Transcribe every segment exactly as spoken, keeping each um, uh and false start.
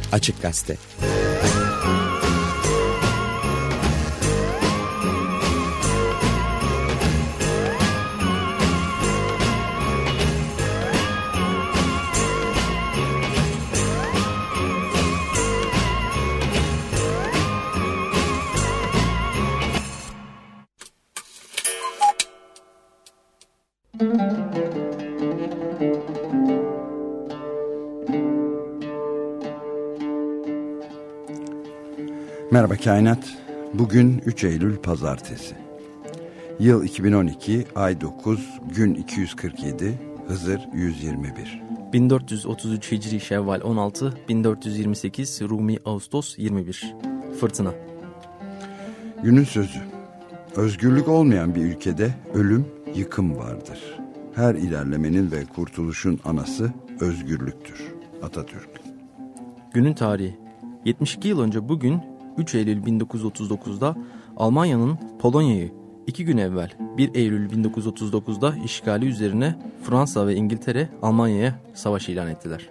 Açık Gazete. Merhaba Kainat. Bugün üç Eylül Pazartesi. Yıl iki bin on iki, ay dokuz, gün iki yüz kırk yedi, Hızır yüz yirmi bir. bin dört yüz otuz üç Hicri Şevval on altı, bin dört yüz yirmi sekiz Rumi Ağustos yirmi bir. Fırtına. Günün sözü. Özgürlük olmayan bir ülkede ölüm, yıkım vardır. Her ilerlemenin ve kurtuluşun anası özgürlüktür. Atatürk. Günün tarihi. yetmiş iki yıl önce bugün üç Eylül bin dokuz yüz otuz dokuz'da Almanya'nın Polonya'yı iki gün evvel bir Eylül bin dokuz yüz otuz dokuz'da işgali üzerine Fransa ve İngiltere Almanya'ya savaş ilan ettiler.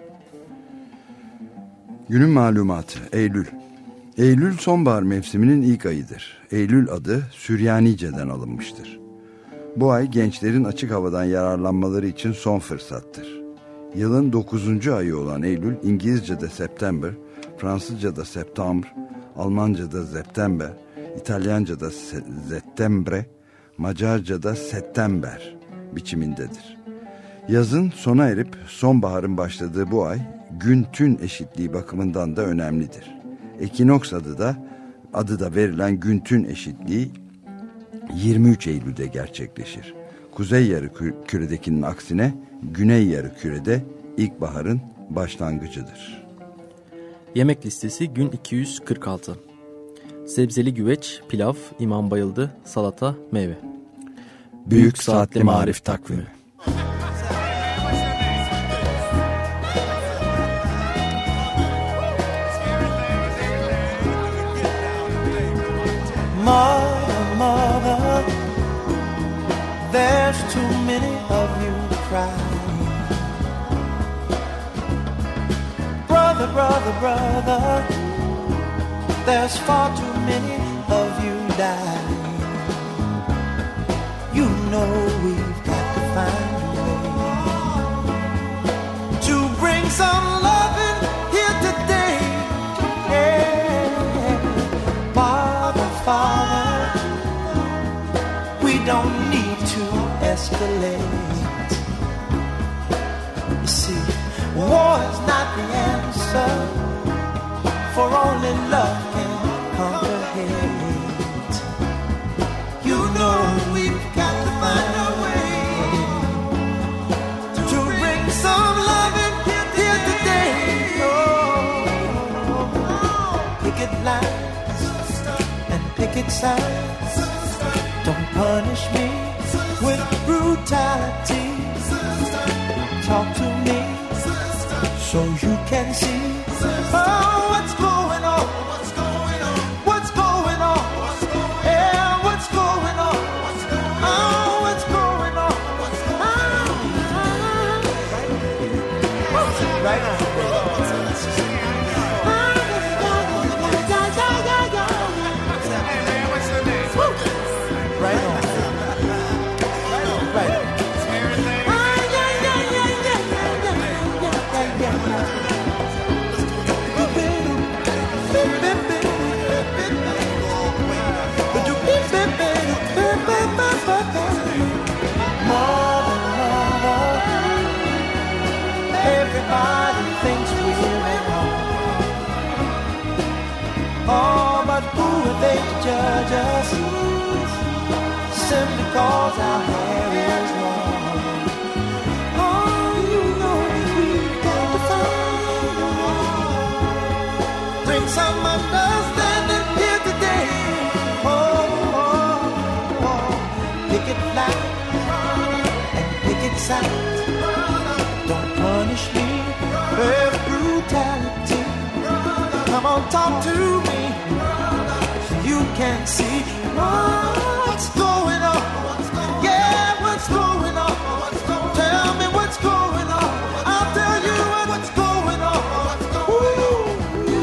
Günün malumatı. Eylül. Eylül sonbahar mevsiminin ilk ayıdır. Eylül adı Süryanice'den alınmıştır. Bu ay gençlerin açık havadan yararlanmaları için son fırsattır. Yılın dokuzuncu ayı olan Eylül, İngilizce'de September, Fransızca'da Septembre, Almanca'da September, İtalyanca'da Settembre, Macarca'da Settember biçimindedir. Yazın sona erip sonbaharın başladığı bu ay, gün-tün eşitliği bakımından da önemlidir. Ekinoks adı da, adı da verilen gün-tün eşitliği yirmi üç Eylül'de gerçekleşir. Kuzey yarımküredekinin aksine güney yarımkürede ilkbaharın başlangıcıdır. Yemek listesi gün iki yüz kırk altı. Sebzeli güveç, pilav, imam bayıldı, salata, meyve. Büyük, Büyük Saatli Marif Takvimi. Mother, mother, there's too many of you crying. Brother, brother, brother, there's far too many of you dying. You know we've got to find a way to bring some loving here today. Yeah. Father, Father, we don't need to escalate. You see, war is not the answer, for only love can conquer hate. You know we've got to find a way to bring some love in here today. Oh, picket lines and picket signs, don't punish me with brutality. Talk to me so you can see, oh, what's going on, what's going on, what's going on, yeah, what's going on, oh, what's going on, what's going on, right on, right on. Everybody thinks we're at home. Oh, but who are they to judge us? Simply cause our hair is long. Oh, you know we've got to find a way. Bring some understanding here today. Oh, oh, oh. Picket line and picket sign. Don't punish me with brutality. Come on, talk to me so you can see what's going on. Yeah, what's going on? Tell me what's going on. I'll tell you what's going on. Ooh.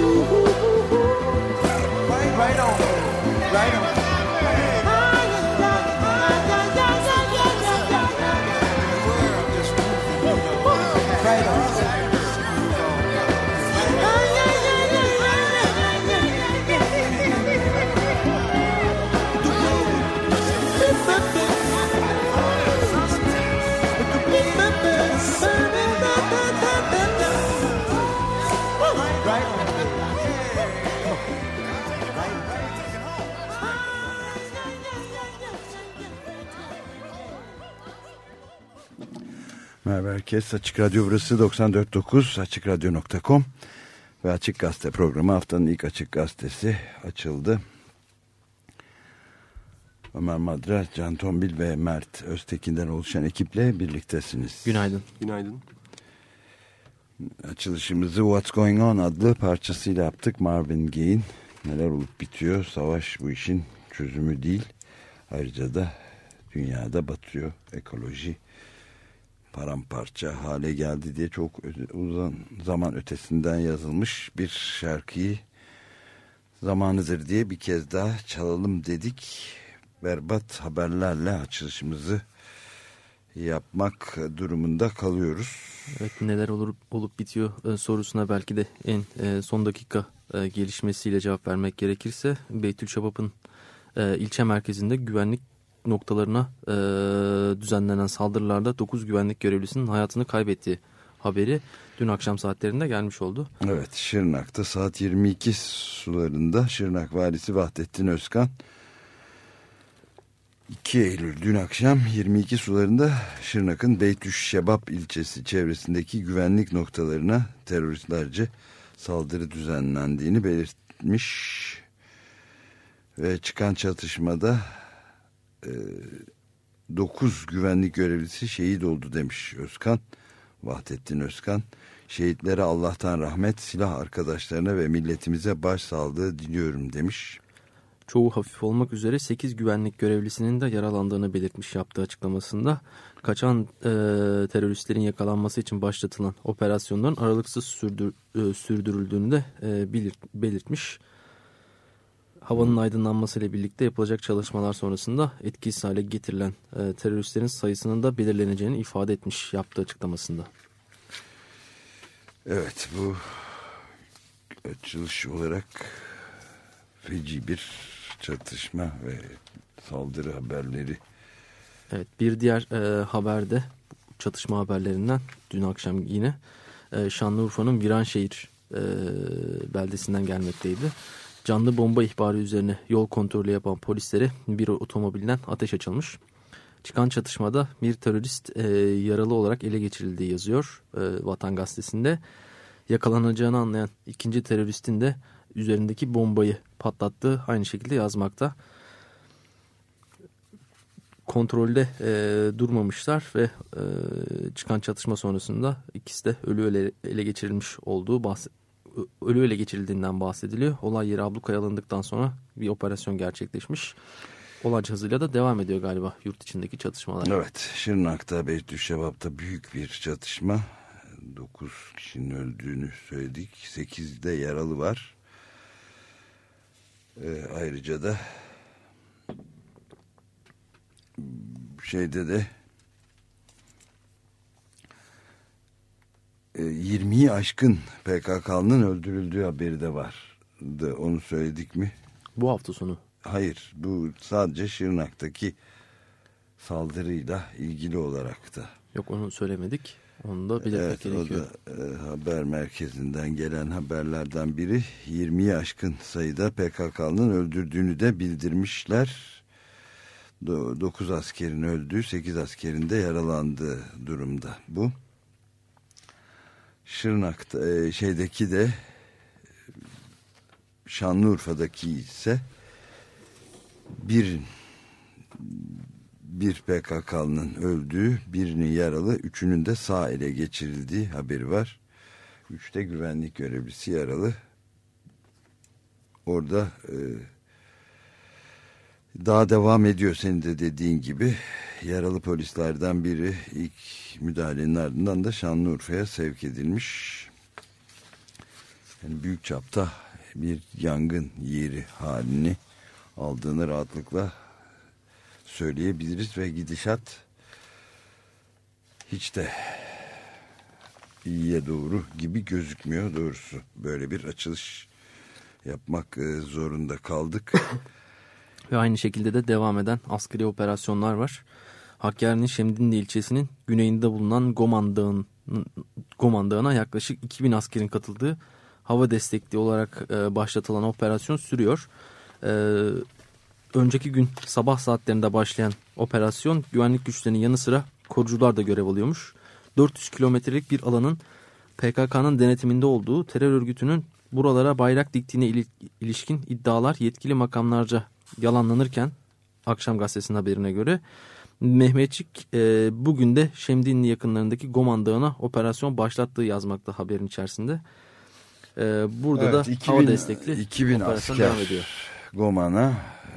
Right on, baby. Merhaba herkes. Açık Radyo burası doksan dört nokta dokuz açık radyo nokta com ve Açık Gazete programı haftanın ilk Açık Gazetesi açıldı. Ömer Madra, Can Tombil ve Mert Öztekin'den oluşan ekiple birliktesiniz. Günaydın. Günaydın. Açılışımızı What's Going On adlı parçasıyla yaptık. Marvin Gaye'in neler olup bitiyor. Savaş bu işin çözümü değil. Ayrıca da dünyada batıyor. Ekoloji paramparça hale geldi diye çok uzun zaman ötesinden yazılmış bir şarkıyı zamanıdır diye bir kez daha çalalım dedik. Berbat haberlerle açılışımızı yapmak durumunda kalıyoruz. Evet, neler olur, olup bitiyor e, sorusuna belki de en e, son dakika e, gelişmesiyle cevap vermek gerekirse Beytülşebap'ın e, ilçe merkezinde güvenlik noktalarına e, düzenlenen saldırılarda dokuz güvenlik görevlisinin hayatını kaybettiği haberi dün akşam saatlerinde gelmiş oldu. Evet, Şırnak'ta saat yirmi iki sularında Şırnak Valisi Vahdettin Özkan iki Eylül dün akşam yirmi iki sularında Şırnak'ın Beytüşşebap ilçesi çevresindeki güvenlik noktalarına teröristlerce saldırı düzenlendiğini belirtmiş ve çıkan çatışmada dokuz güvenlik görevlisi şehit oldu demiş Özkan, Vahdettin Özkan. Şehitlere Allah'tan rahmet, silah arkadaşlarına ve milletimize başsağlığı diliyorum demiş. Çoğu hafif olmak üzere sekiz güvenlik görevlisinin de yaralandığını belirtmiş yaptığı açıklamasında. Kaçan e, teröristlerin yakalanması için başlatılan operasyonların aralıksız sürdür, e, sürdürüldüğünü de e, belirt, belirtmiş. Havanın aydınlanmasıyla birlikte yapılacak çalışmalar sonrasında etkisiz hale getirilen e, teröristlerin sayısının da belirleneceğini ifade etmiş yaptığı açıklamasında. Evet, bu açılış olarak feci bir çatışma ve saldırı haberleri. Evet, bir diğer e, haberde çatışma haberlerinden dün akşam yine e, Şanlıurfa'nın Viranşehir e, beldesinden gelmekteydi. Canlı bomba ihbarı üzerine yol kontrolü yapan polislere bir otomobilden ateş açılmış. Çıkan çatışmada bir terörist e, yaralı olarak ele geçirildiği yazıyor e, Vatan Gazetesi'nde. Yakalanacağını anlayan ikinci teröristin de üzerindeki bombayı patlattığı aynı şekilde yazmakta. Kontrolde e, durmamışlar ve e, çıkan çatışma sonrasında ikisi de ölü ele, ele geçirilmiş olduğu bahsediliyor. Ölü ele geçirildiğinden bahsediliyor. Olay yeri ablukaya alındıktan sonra bir operasyon gerçekleşmiş. Olay hızıyla da devam ediyor galiba yurt içindeki çatışmalar. Evet, Şırnak'ta Beytüşşebap'ta büyük bir çatışma. dokuz kişinin öldüğünü söyledik. sekizde yaralı var. Ee, ayrıca da şeyde de yirmiyi aşkın P K K'nın öldürüldüğü haberi de var. De, onu söyledik mi? Bu hafta sonu. Hayır, bu sadece Şırnak'taki saldırıyla ilgili olarak da. Yok, onu söylemedik. Onu da belirtmek evet, gerekiyor. O da e, haber merkezinden gelen haberlerden biri. yirmiyi aşkın sayıda P K K'nın öldürdüğünü de bildirmişler. dokuz askerin öldüğü, sekiz askerin de yaralandığı durumda bu. Şırnak'ta e, şeydeki de Şanlıurfa'daki ise bir bir P K K'nın öldüğü, birinin yaralı, üçünün de sağ ele geçirildiği haberi var. Üçte güvenlik görevlisi yaralı. Orada e, daha devam ediyor senin de dediğin gibi. Yaralı polislerden biri ilk müdahalenin ardından da Şanlıurfa'ya sevk edilmiş. Yani büyük çapta bir yangın yeri halini aldığını rahatlıkla söyleyebiliriz ve gidişat hiç de iyiye doğru gibi gözükmüyor doğrusu. Böyle bir açılış yapmak zorunda kaldık. Ve aynı şekilde de devam eden askeri operasyonlar var. Hakkari'nin Şemdinli ilçesinin güneyinde bulunan Goman Dağı'nın, Goman Dağı'na yaklaşık iki bin askerin katıldığı hava destekli olarak e, başlatılan operasyon sürüyor. E, önceki gün sabah saatlerinde başlayan operasyon güvenlik güçlerinin yanı sıra korucular da görev alıyormuş. dört yüz kilometrelik bir alanın P K K'nın denetiminde olduğu, terör örgütünün buralara bayrak diktiğine ilişkin iddialar yetkili makamlarca yalanlanırken, Akşam Gazetesi'nin haberine göre Mehmetçik e, bugün de Şemdinli yakınlarındaki Goman Dağı'na operasyon başlattığı yazmakta haberin içerisinde. E, burada evet, da iki bin, hava destekli iki bin operasyon asker devam ediyor. Goman'a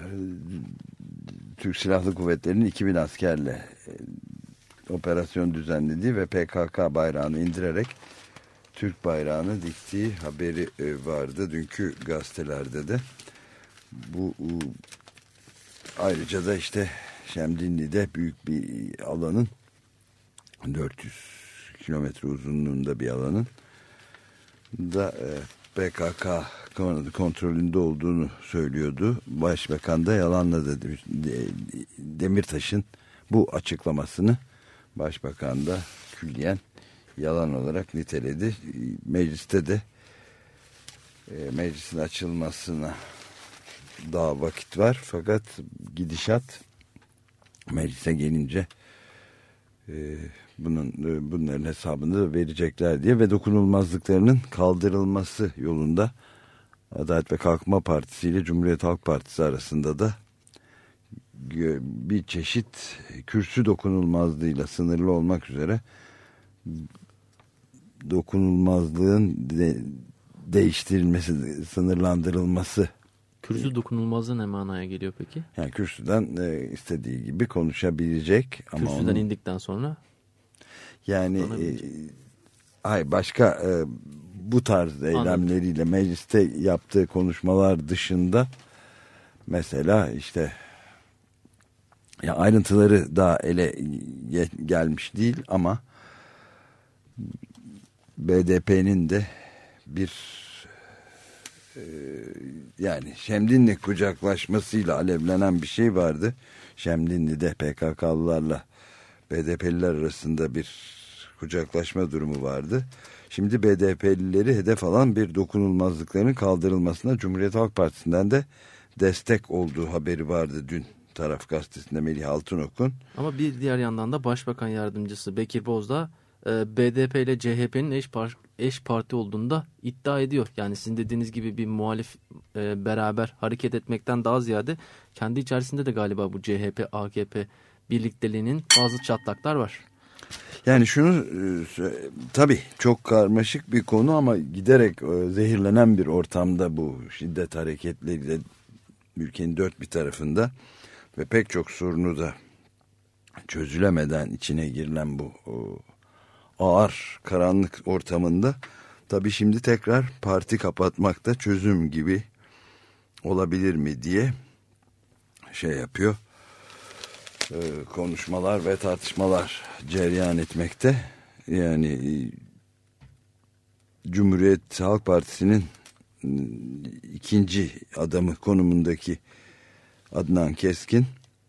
Türk Silahlı Kuvvetleri'nin iki bin askerle e, operasyon düzenlediği ve P K K bayrağını indirerek Türk bayrağını diktiği haberi e, vardı dünkü gazetelerde de. Bu e, ayrıca da işte Şemdinli'de büyük bir alanın, dört yüz kilometre uzunluğunda bir alanın da e, P K K kontrolünde olduğunu söylüyordu. Başbakan da yalanladı. Demirtaş'ın bu açıklamasını Başbakan da külliyen yalan olarak niteledi. Mecliste de e, meclisin açılmasına daha vakit var, fakat gidişat meclise gelince e, bunun e, bunların hesabını da verecekler diye ve dokunulmazlıklarının kaldırılması yolunda Adalet ve Kalkınma Partisi ile Cumhuriyet Halk Partisi arasında da bir çeşit kürsü dokunulmazlığıyla sınırlı olmak üzere dokunulmazlığın de, değiştirilmesi, sınırlandırılması. Kürsü dokunulmazlığı ne manaya geliyor peki? Yani kürsüden e, istediği gibi konuşabilecek. Ama kürsüden onun, indikten sonra? Yani e, hayır, başka e, bu tarz eylemleriyle Anladım. Mecliste yaptığı konuşmalar dışında mesela işte ya ayrıntıları daha ele gelmiş değil ama B D P'nin de bir e, yani Şemdinli kucaklaşmasıyla alevlenen bir şey vardı. Şemdinli'de P K K'lılarla B D P'liler arasında bir kucaklaşma durumu vardı. Şimdi B D P'lileri hedef alan bir dokunulmazlıkların kaldırılmasına Cumhuriyet Halk Partisi'nden de destek olduğu haberi vardı dün Taraf Gazetesi'nde Melih Altınok'un. Ama bir diğer yandan da Başbakan Yardımcısı Bekir Bozdağ B D P ile C H P'nin eş, par eş parti olduğunu da iddia ediyor. Yani sizin dediğiniz gibi bir muhalif e, beraber hareket etmekten daha ziyade kendi içerisinde de galiba bu C H P A K P birlikteliğinin bazı çatlaklar var. Yani şunu e, tabii çok karmaşık bir konu ama giderek e, zehirlenen bir ortamda bu şiddet hareketleriyle ülkenin dört bir tarafında ve pek çok sorunu da çözülemeden içine girilen bu o, ağır karanlık ortamında tabii şimdi tekrar parti kapatmakta çözüm gibi olabilir mi diye şey yapıyor. Ee, konuşmalar ve tartışmalar cereyan etmekte. Yani Cumhuriyet Halk Partisi'nin ikinci adamı konumundaki Adnan Keskin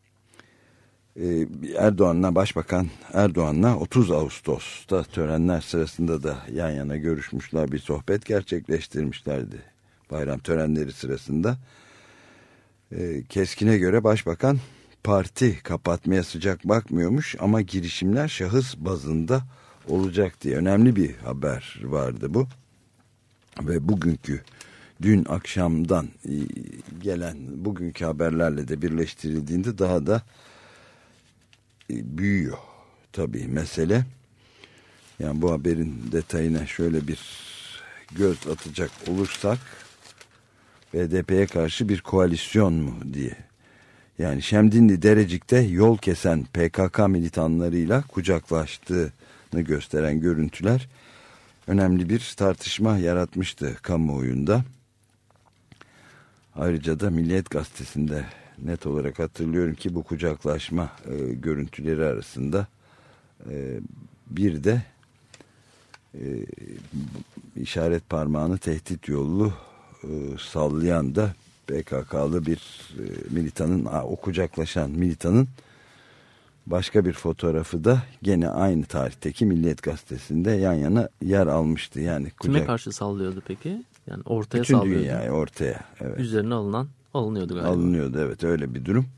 Erdoğan'la Başbakan Erdoğan'la otuz Ağustos'ta törenler sırasında da yan yana görüşmüşler, bir sohbet gerçekleştirmişlerdi bayram törenleri sırasında. Keskin'e göre Başbakan parti kapatmaya sıcak bakmıyormuş ama girişimler şahıs bazında olacak diye önemli bir haber vardı bu. Ve bugünkü dün akşamdan gelen bugünkü haberlerle de birleştirildiğinde daha da büyüyor tabii mesele. Yani bu haberin detayına şöyle bir göz atacak olursak B D P'ye karşı bir koalisyon mu diye. Yani Şemdinli Derecik'te yol kesen P K K militanlarıyla kucaklaştığını gösteren görüntüler önemli bir tartışma yaratmıştı kamuoyunda. Ayrıca da Milliyet Gazetesi'nde net olarak hatırlıyorum ki bu kucaklaşma e, görüntüleri arasında e, bir de e, işaret parmağını tehdit yollu e, sallayan da P K K'lı bir e, militanın, o kucaklaşan militanın başka bir fotoğrafı da gene aynı tarihteki Milliyet Gazetesi'nde yan yana yer almıştı. Yani kucak... Kime karşı sallıyordu peki? Yani ortaya bütün saldırıyordu. dünyaya ortaya. Evet. Üzerine alınan alınıyordu galiba. Alınıyordu, evet, öyle bir durum.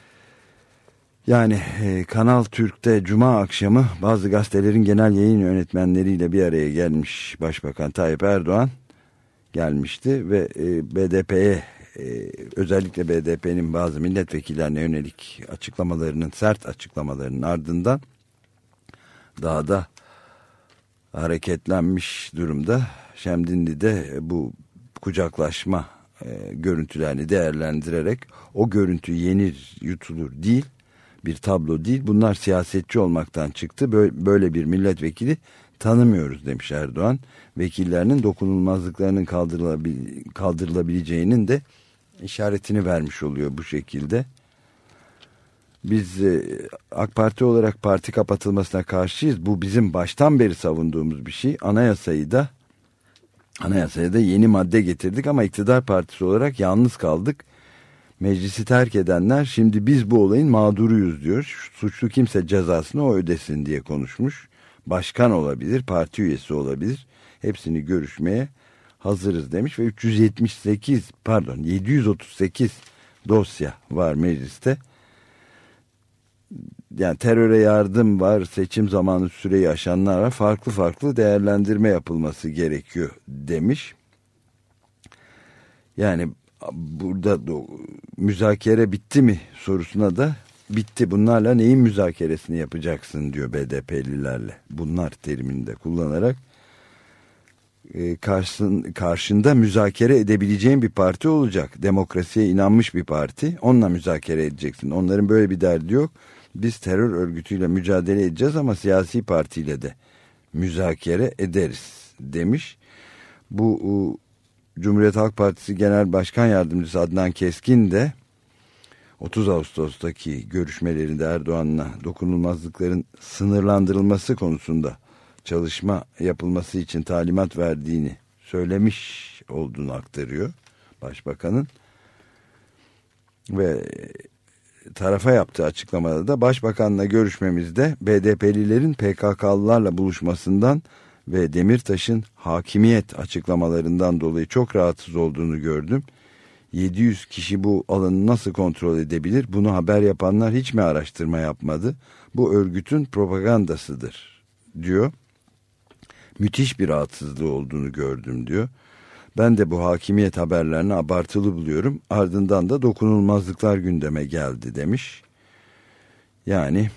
Yani e, Kanal Türk'te Cuma akşamı bazı gazetelerin genel yayın yönetmenleriyle bir araya gelmiş Başbakan Tayyip Erdoğan gelmişti ve e, B D P'ye e, özellikle B D P'nin bazı milletvekillerine yönelik açıklamalarının, sert açıklamalarının ardından daha da hareketlenmiş durumda. Şemdinli'de bu kucaklaşma e, görüntülerini değerlendirerek o görüntü yenir, yutulur değil, bir tablo değil. Bunlar siyasetçi olmaktan çıktı. Böyle, böyle bir milletvekili tanımıyoruz demiş Erdoğan. Vekillerinin dokunulmazlıklarının kaldırılabil, kaldırılabileceğinin de işaretini vermiş oluyor bu şekilde. Biz e, AK Parti olarak parti kapatılmasına karşıyız. Bu bizim baştan beri savunduğumuz bir şey. Anayasayı da Anayasaya da yeni madde getirdik ama iktidar partisi olarak yalnız kaldık. Meclisi terk edenler şimdi biz bu olayın mağduruyuz diyor. Suçlu kimse cezasını o ödesin diye konuşmuş. Başkan olabilir, parti üyesi olabilir. Hepsini görüşmeye hazırız demiş ve üç yüz yetmiş sekiz pardon yedi yüz otuz sekiz dosya var mecliste. Yani teröre yardım var, seçim zamanı süreyi aşanlar var. Farklı farklı değerlendirme yapılması gerekiyor demiş. Yani burada da, müzakere bitti mi sorusuna da bitti. Bunlarla neyin müzakeresini yapacaksın diyor B D P'lilerle. Bunlar terimini de kullanarak e, karşın, karşında müzakere edebileceğin bir parti olacak. Demokrasiye inanmış bir parti. Onunla müzakere edeceksin. Onların böyle bir derdi yok. Biz terör örgütüyle mücadele edeceğiz ama siyasi partiyle de müzakere ederiz demiş. Bu o, Cumhuriyet Halk Partisi Genel Başkan Yardımcısı Adnan Keskin de otuz Ağustos'taki görüşmelerinde Erdoğan'la dokunulmazlıkların sınırlandırılması konusunda çalışma yapılması için talimat verdiğini söylemiş olduğunu aktarıyor Başbakanın. Ve tarafa yaptığı açıklamada da Başbakan'la görüşmemizde B D P'lilerin P K K'lılarla buluşmasından ve Demirtaş'ın hakimiyet açıklamalarından dolayı çok rahatsız olduğunu gördüm. yedi yüz kişi bu alanı nasıl kontrol edebilir? Bunu haber yapanlar hiç mi araştırma yapmadı? Bu örgütün propagandasıdır diyor. Müthiş bir rahatsızlığı olduğunu gördüm diyor. Ben de bu hakimiyet haberlerini abartılı buluyorum. Ardından da dokunulmazlıklar gündeme geldi demiş. Yani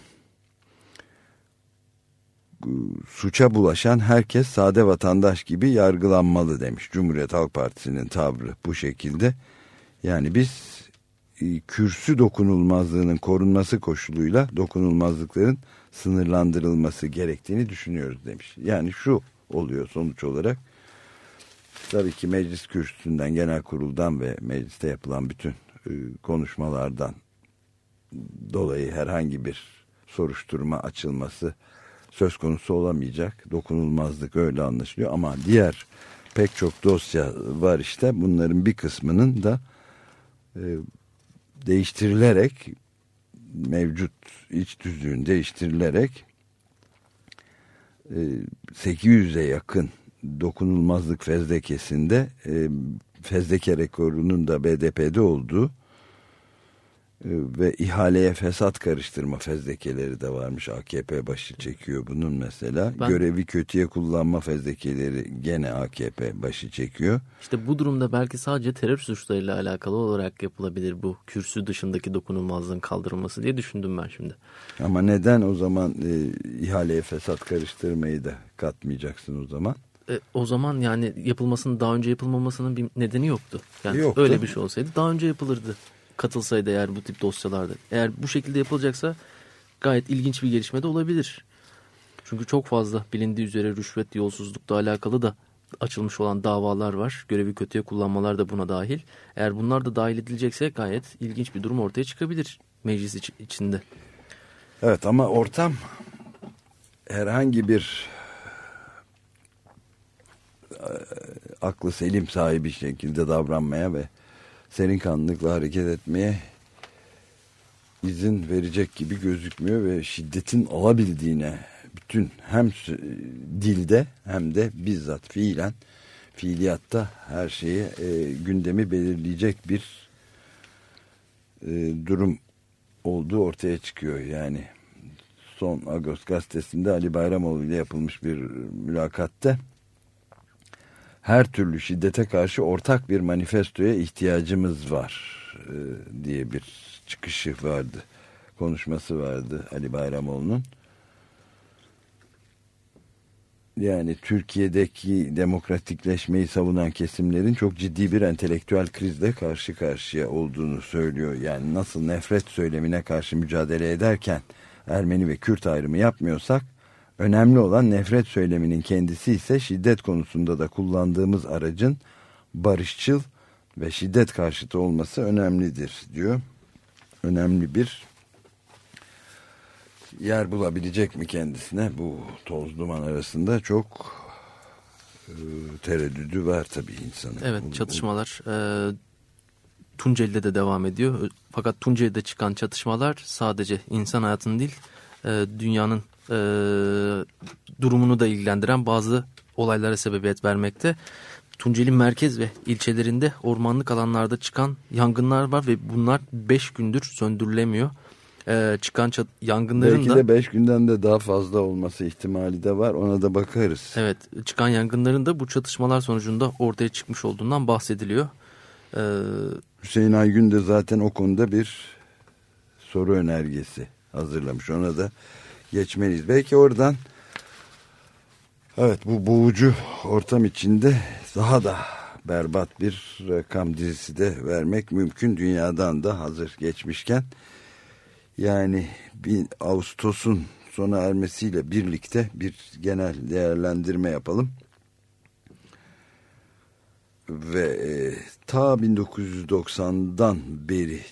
suça bulaşan herkes sade vatandaş gibi yargılanmalı demiş. Cumhuriyet Halk Partisi'nin tavrı bu şekilde. Yani biz kürsü dokunulmazlığının korunması koşuluyla dokunulmazlıkların sınırlandırılması gerektiğini düşünüyoruz demiş. Yani şu oluyor sonuç olarak. Tabii ki meclis kürsüsünden, genel kuruldan ve mecliste yapılan bütün konuşmalardan dolayı herhangi bir soruşturma açılması söz konusu olamayacak. Dokunulmazlık öyle anlaşılıyor ama diğer pek çok dosya var işte. Bunların bir kısmının da e, değiştirilerek, mevcut iç tüzüğün değiştirilerek e, sekiz yüze yakın dokunulmazlık fezlekesinde e, fezleke rekorunun da B D P'de olduğu e, ve ihaleye fesat karıştırma fezlekeleri de varmış. A K P başı çekiyor bunun mesela. Ben, görevi kötüye kullanma fezlekeleri gene A K P başı çekiyor. İşte bu durumda belki sadece terör suçlarıyla alakalı olarak yapılabilir bu kürsü dışındaki dokunulmazlığın kaldırılması diye düşündüm ben şimdi. Ama neden o zaman e, ihaleye fesat karıştırmayı da katmayacaksın o zaman? E, o zaman yani yapılmasının daha önce yapılmamasının bir nedeni yoktu. Yani yoktu. Öyle bir şey olsaydı daha önce yapılırdı. Katılsaydı eğer bu tip dosyalarda. Eğer bu şekilde yapılacaksa gayet ilginç bir gelişme de olabilir. Çünkü çok fazla bilindiği üzere rüşvet, yolsuzlukla alakalı da açılmış olan davalar var. Görevi kötüye kullanmalar da buna dahil. Eğer bunlar da dahil edilecekse gayet ilginç bir durum ortaya çıkabilir meclis iç- içinde. Evet ama ortam herhangi bir aklı selim sahibi şekilde davranmaya ve serin kanlılıkla hareket etmeye izin verecek gibi gözükmüyor ve şiddetin olabildiğine bütün hem dilde hem de bizzat fiilen fiiliyatta her şeyi e, gündemi belirleyecek bir e, durum olduğu ortaya çıkıyor. Yani son Agos gazetesinde Ali Bayramoğlu ile yapılmış bir mülakatte her türlü şiddete karşı ortak bir manifestoya ihtiyacımız var e, diye bir çıkışı vardı, konuşması vardı Ali Bayramoğlu'nun. Yani Türkiye'deki demokratikleşmeyi savunan kesimlerin çok ciddi bir entelektüel krizle karşı karşıya olduğunu söylüyor. Yani nasıl nefret söylemine karşı mücadele ederken Ermeni ve Kürt ayrımı yapmıyorsak, önemli olan nefret söyleminin kendisi ise şiddet konusunda da kullandığımız aracın barışçıl ve şiddet karşıtı olması önemlidir diyor. Önemli bir yer bulabilecek mi kendisine? Bu toz duman arasında çok e, tereddüdü var tabii insanın. Evet, çatışmalar e, Tunceli'de de devam ediyor. Fakat Tunceli'de çıkan çatışmalar sadece insan hayatını değil, e, dünyanın e, durumunu da ilgilendiren bazı olaylara sebebiyet vermekte. Tunceli merkez ve ilçelerinde ormanlık alanlarda çıkan yangınlar var ve bunlar beş gündür söndürülemiyor. Ee, çıkan çat- yangınların belki da de beş günden de daha fazla olması ihtimali de var. Ona da bakarız. Evet, çıkan yangınların da bu çatışmalar sonucunda ortaya çıkmış olduğundan bahsediliyor. Ee, Hüseyin Aygün de zaten o konuda bir soru önergesi hazırlamış. Ona da geçmeliyiz. Belki oradan, evet, bu boğucu ortam içinde daha da berbat bir rakam dizisi de vermek mümkün. Dünyadan da hazır geçmişken, yani bir Ağustos'un sona ermesiyle birlikte bir genel değerlendirme yapalım. Ve e, ta bin dokuz yüz doksandan beri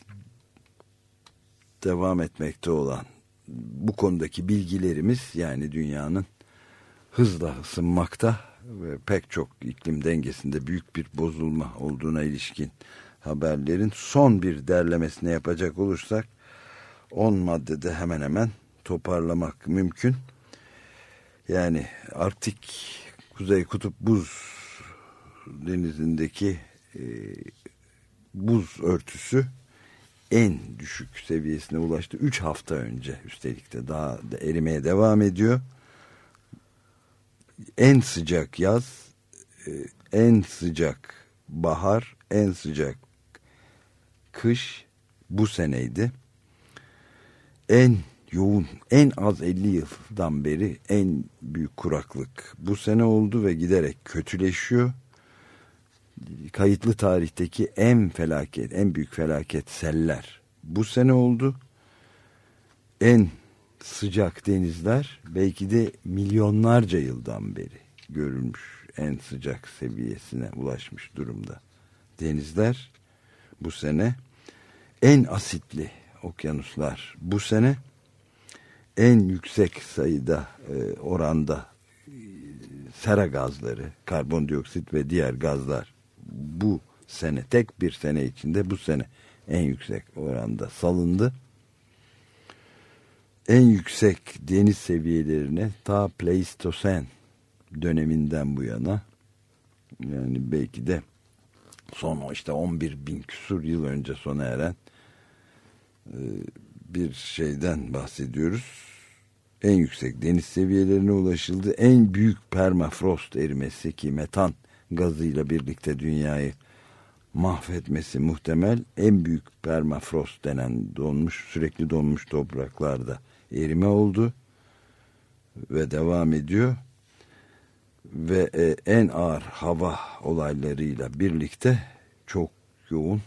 devam etmekte olan bu konudaki bilgilerimiz, yani dünyanın hızla ısınmakta ve pek çok iklim dengesinde büyük bir bozulma olduğuna ilişkin haberlerin son bir derlemesine yapacak olursak on maddede hemen hemen toparlamak mümkün. Yani Arktik Kuzey Kutup Buz Denizi'ndeki e, buz örtüsü en düşük seviyesine ulaştı. üç hafta önce, üstelik de daha da erimeye devam ediyor. En sıcak yaz, e, en sıcak bahar, en sıcak kış bu seneydi. En yoğun, en az elli yıldan beri en büyük kuraklık bu sene oldu ve giderek kötüleşiyor. Kayıtlı tarihteki en felaket, en büyük felaket seller bu sene oldu. En sıcak denizler belki de milyonlarca yıldan beri görülmüş en sıcak seviyesine ulaşmış durumda. Denizler bu sene, en asitli okyanuslar bu sene, en yüksek sayıda e, oranda e, sera gazları, karbondioksit ve diğer gazlar bu sene, tek bir sene içinde bu sene en yüksek oranda salındı. En yüksek deniz seviyelerine ta Pleistosen döneminden bu yana, yani belki de son işte on bir bin küsur yıl önce sona eren bir şeyden bahsediyoruz. En yüksek deniz seviyelerine ulaşıldı. En büyük permafrost erimesi, ki metan gazıyla birlikte dünyayı mahvetmesi muhtemel, en büyük permafrost denen donmuş, sürekli donmuş topraklarda erime oldu ve devam ediyor. Ve e, en ağır hava olaylarıyla birlikte çok yoğun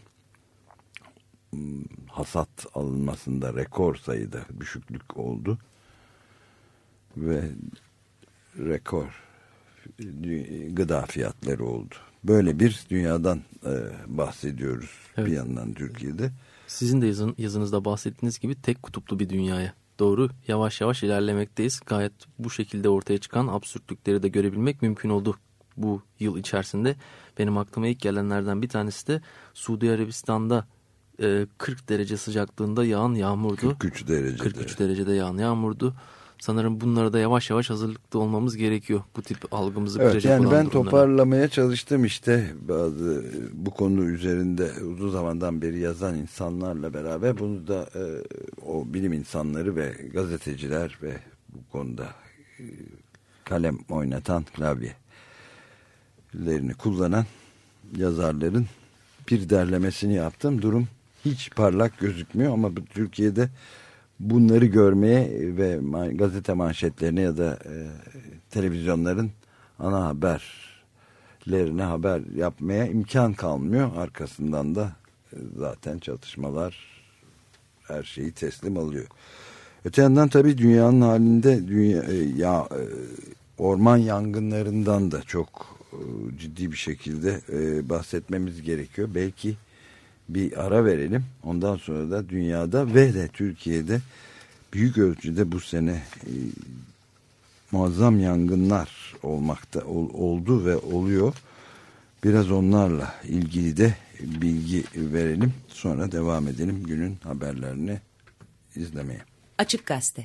hasat alınmasında rekor sayıda düşüklük oldu ve rekor gıda fiyatları oldu. Böyle bir dünyadan e, bahsediyoruz, evet. Bir yandan Türkiye'de. Sizin de yazın, yazınızda bahsettiğiniz gibi tek kutuplu bir dünyaya doğru yavaş yavaş ilerlemekteyiz. Gayet bu şekilde ortaya çıkan absürtlükleri de görebilmek mümkün oldu bu yıl içerisinde. Benim aklıma ilk gelenlerden bir tanesi de Suudi Arabistan'da kırk derece sıcaklığında yağan yağmurdu. kırk üç derecede. kırk üç derecede yağan yağmurdu. sanırım bunlara da yavaş yavaş hazırlıklı olmamız gerekiyor. Bu tip algımızı evet, kıracak yani olan ben durumlara. Toparlamaya çalıştım işte bazı bu konu üzerinde uzun zamandan beri yazan insanlarla beraber. Bunu da e, o bilim insanları ve gazeteciler ve bu konuda e, kalem oynatan, klavyelerini kullanan yazarların bir derlemesini yaptım. Durum hiç parlak gözükmüyor ama bu Türkiye'de bunları görmeye ve gazete manşetlerine ya da e, televizyonların ana haberlerine haber yapmaya imkan kalmıyor. Arkasından da e, zaten çatışmalar her şeyi teslim alıyor. Öte yandan tabii dünyanın halinde dünya, e, ya e, orman yangınlarından da çok e, ciddi bir şekilde e, bahsetmemiz gerekiyor. Belki bir ara verelim. Ondan sonra da dünyada ve de Türkiye'de büyük ölçüde bu sene e, muazzam yangınlar olmakta ol, oldu ve oluyor. Biraz onlarla ilgili de bilgi verelim. Sonra devam edelim günün haberlerini izlemeye. Açık Gazete.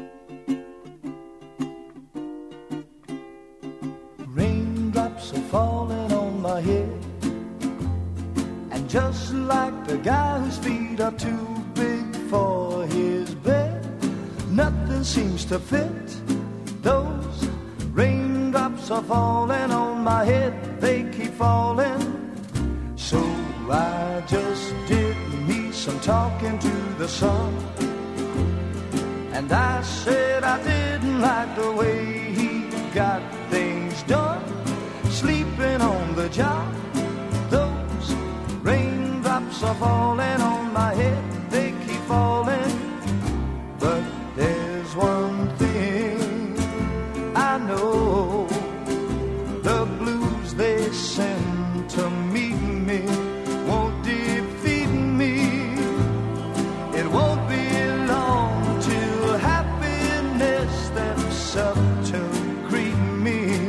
Raindrops are falling on my head, and just like the guy whose feet are too big for his bed, nothing seems to fit. Those raindrops are falling on my head, they keep falling. So I just did me some talking to the sun, and I said I didn't like the way he got things done, sleeping on the job. Those raindrops are falling on my head, they keep falling. But there's one thing I know, the blues they send to meet me won't defeat me. It won't be long till happiness steps up to greet me.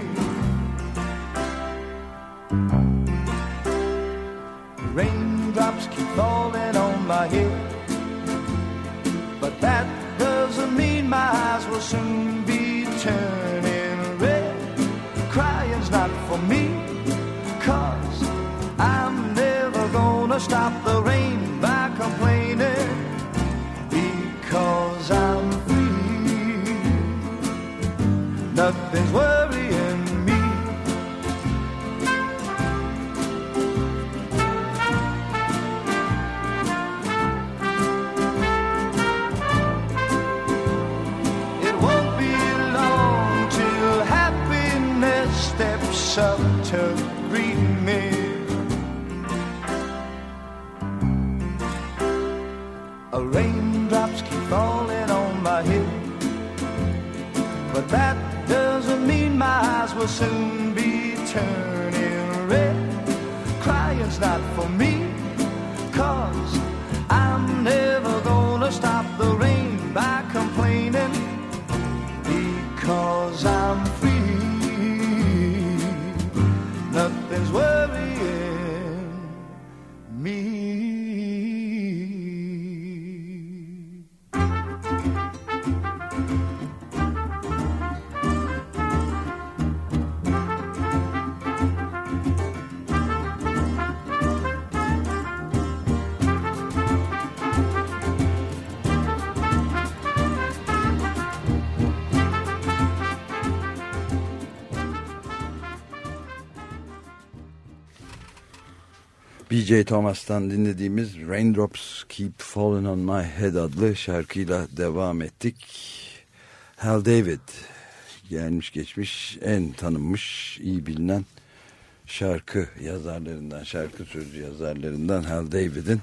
Raindrops keep falling on my head, but that doesn't mean my eyes will soon be turning red. Crying's not for me, 'cause I'm never gonna stop the rain by complaining, because I'm free. Nothing's worrying me. It won't be long till happiness steps up to greet me. A raindrops keep falling on my head, but that doesn't mean my eyes will soon be turning red. Crying's not for me, 'cause I'm never gonna stop the rain by complaining, because I'm free. Nothing's worrying me. B J Thomas'tan dinlediğimiz Raindrops Keep Falling on My Head adlı şarkıyla devam ettik. Hal David, gelmiş geçmiş en tanınmış, iyi bilinen şarkı yazarlarından, şarkı sözü yazarlarından Hal David'in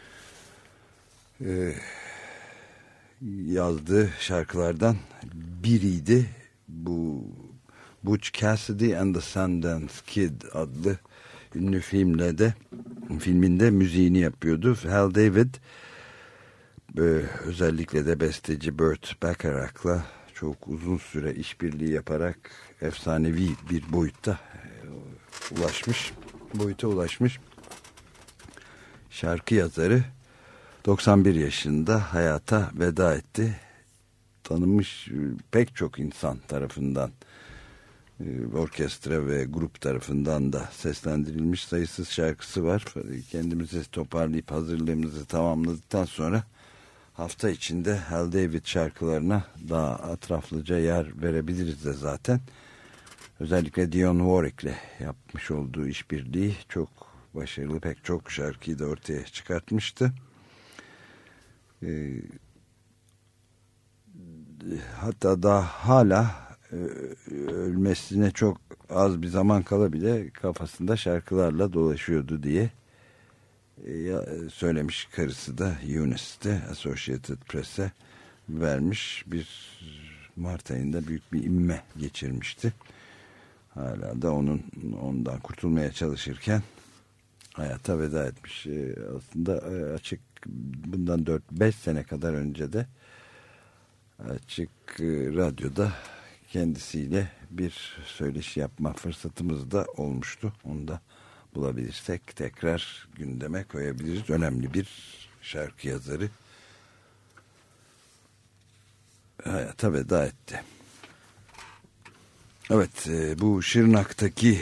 e, yazdığı şarkılardan biriydi. Bu Butch Cassidy and the Sundance Kid adlı ünlü filmle de filminde müziğini yapıyordu. Hal David e, özellikle de besteci Burt Bacharach'la çok uzun süre işbirliği yaparak efsanevi bir boyutta e, ulaşmış, boyuta ulaşmış. Şarkı yazarı doksan bir yaşında hayata veda etti. tanınmış pek çok insan tarafından, orkestra ve grup tarafından da seslendirilmiş sayısız şarkısı var. Kendimizi toparlayıp hazırlığımızı tamamladıktan sonra hafta içinde Hal David şarkılarına daha etraflıca yer verebiliriz de zaten. Özellikle Dionne Warwick'le yapmış olduğu işbirliği çok başarılı, pek çok şarkıyı da ortaya çıkartmıştı. Ee, hatta daha hala e, ölmesine çok az bir zaman kala bile kafasında şarkılarla dolaşıyordu diye e, söylemiş karısı da. Eunice Associated Press'e vermiş, bir Mart ayında büyük bir inme geçirmişti. Hala da onun ondan kurtulmaya çalışırken hayata veda etmiş. Ee, aslında açık, bundan dört beş sene kadar önce de Açık Radyo'da kendisiyle bir söyleşi yapma fırsatımız da olmuştu. Onu da bulabilirsek tekrar gündeme koyabiliriz. Önemli bir şarkı yazarı hayata veda etti. Evet, bu Şırnak'taki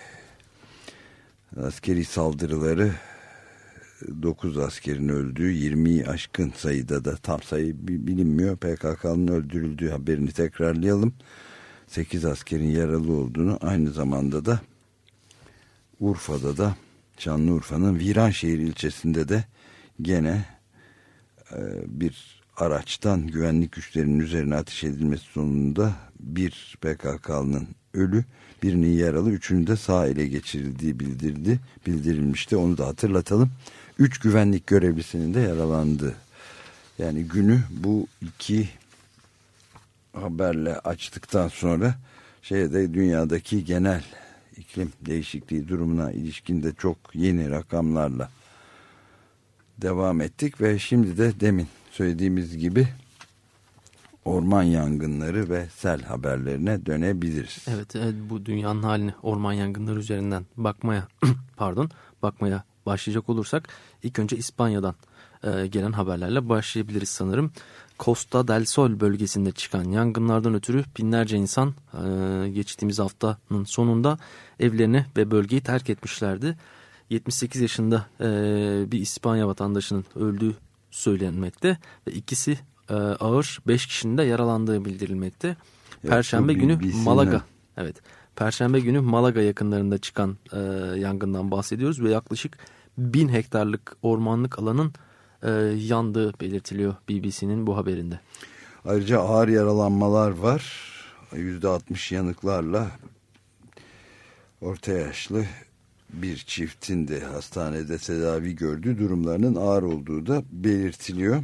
askeri saldırıları, dokuz askerin öldüğü, yirmiyi aşkın sayıda da tam sayı bilinmiyor, P K K'nın öldürüldüğü haberini tekrarlayalım. sekiz askerin yaralı olduğunu, aynı zamanda da Urfa'da da, Şanlıurfa'nın Viranşehir ilçesinde de gene bir araçtan güvenlik güçlerinin üzerine ateş edilmesi sonunda bir P K K'nın ölü, birinin yaralı, üçünün de sağ ele geçirildiği bildirdi, bildirilmişti. Onu da hatırlatalım. Üç güvenlik görevlisinin de yaralandı. Yani günü bu iki haberle açtıktan sonra şeyde, dünyadaki genel iklim değişikliği durumuna ilişkin de çok yeni rakamlarla devam ettik ve şimdi de demin söylediğimiz gibi orman yangınları ve sel haberlerine dönebiliriz. Evet, evet, bu dünyanın halini orman yangınları üzerinden bakmaya pardon bakmaya başlayacak olursak ilk önce İspanya'dan e, gelen haberlerle başlayabiliriz sanırım. Costa del Sol bölgesinde çıkan yangınlardan ötürü binlerce insan e, geçtiğimiz haftanın sonunda evlerini ve bölgeyi terk etmişlerdi. yetmiş sekiz yaşında e, bir İspanya vatandaşının öldüğü söylenmekte ve ikisi e, ağır, beş kişinin de yaralandığı bildirilmekte. Evet, Perşembe günü Malaga, evet, Perşembe günü Malaga yakınlarında çıkan e, yangından bahsediyoruz ve yaklaşık bin hektarlık ormanlık alanın e, yandığı belirtiliyor B B C'nin bu haberinde. Ayrıca ağır yaralanmalar var. yüzde altmış yanıklarla orta yaşlı bir çiftin de hastanede tedavi gördüğü, durumlarının ağır olduğu da belirtiliyor.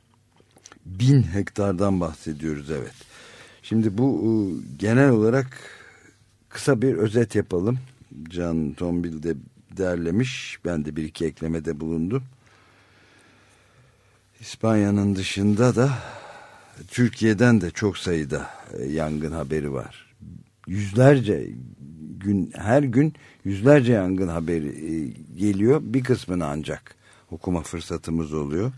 Bin hektardan bahsediyoruz, evet. Şimdi bu genel olarak kısa bir özet yapalım. Can Tombil de derlemiş. Ben de bir iki eklemede bulundum. İspanya'nın dışında da Türkiye'den de çok sayıda yangın haberi var. Yüzlerce gün, her gün yüzlerce yangın haberi geliyor. Bir kısmını ancak okuma fırsatımız oluyor.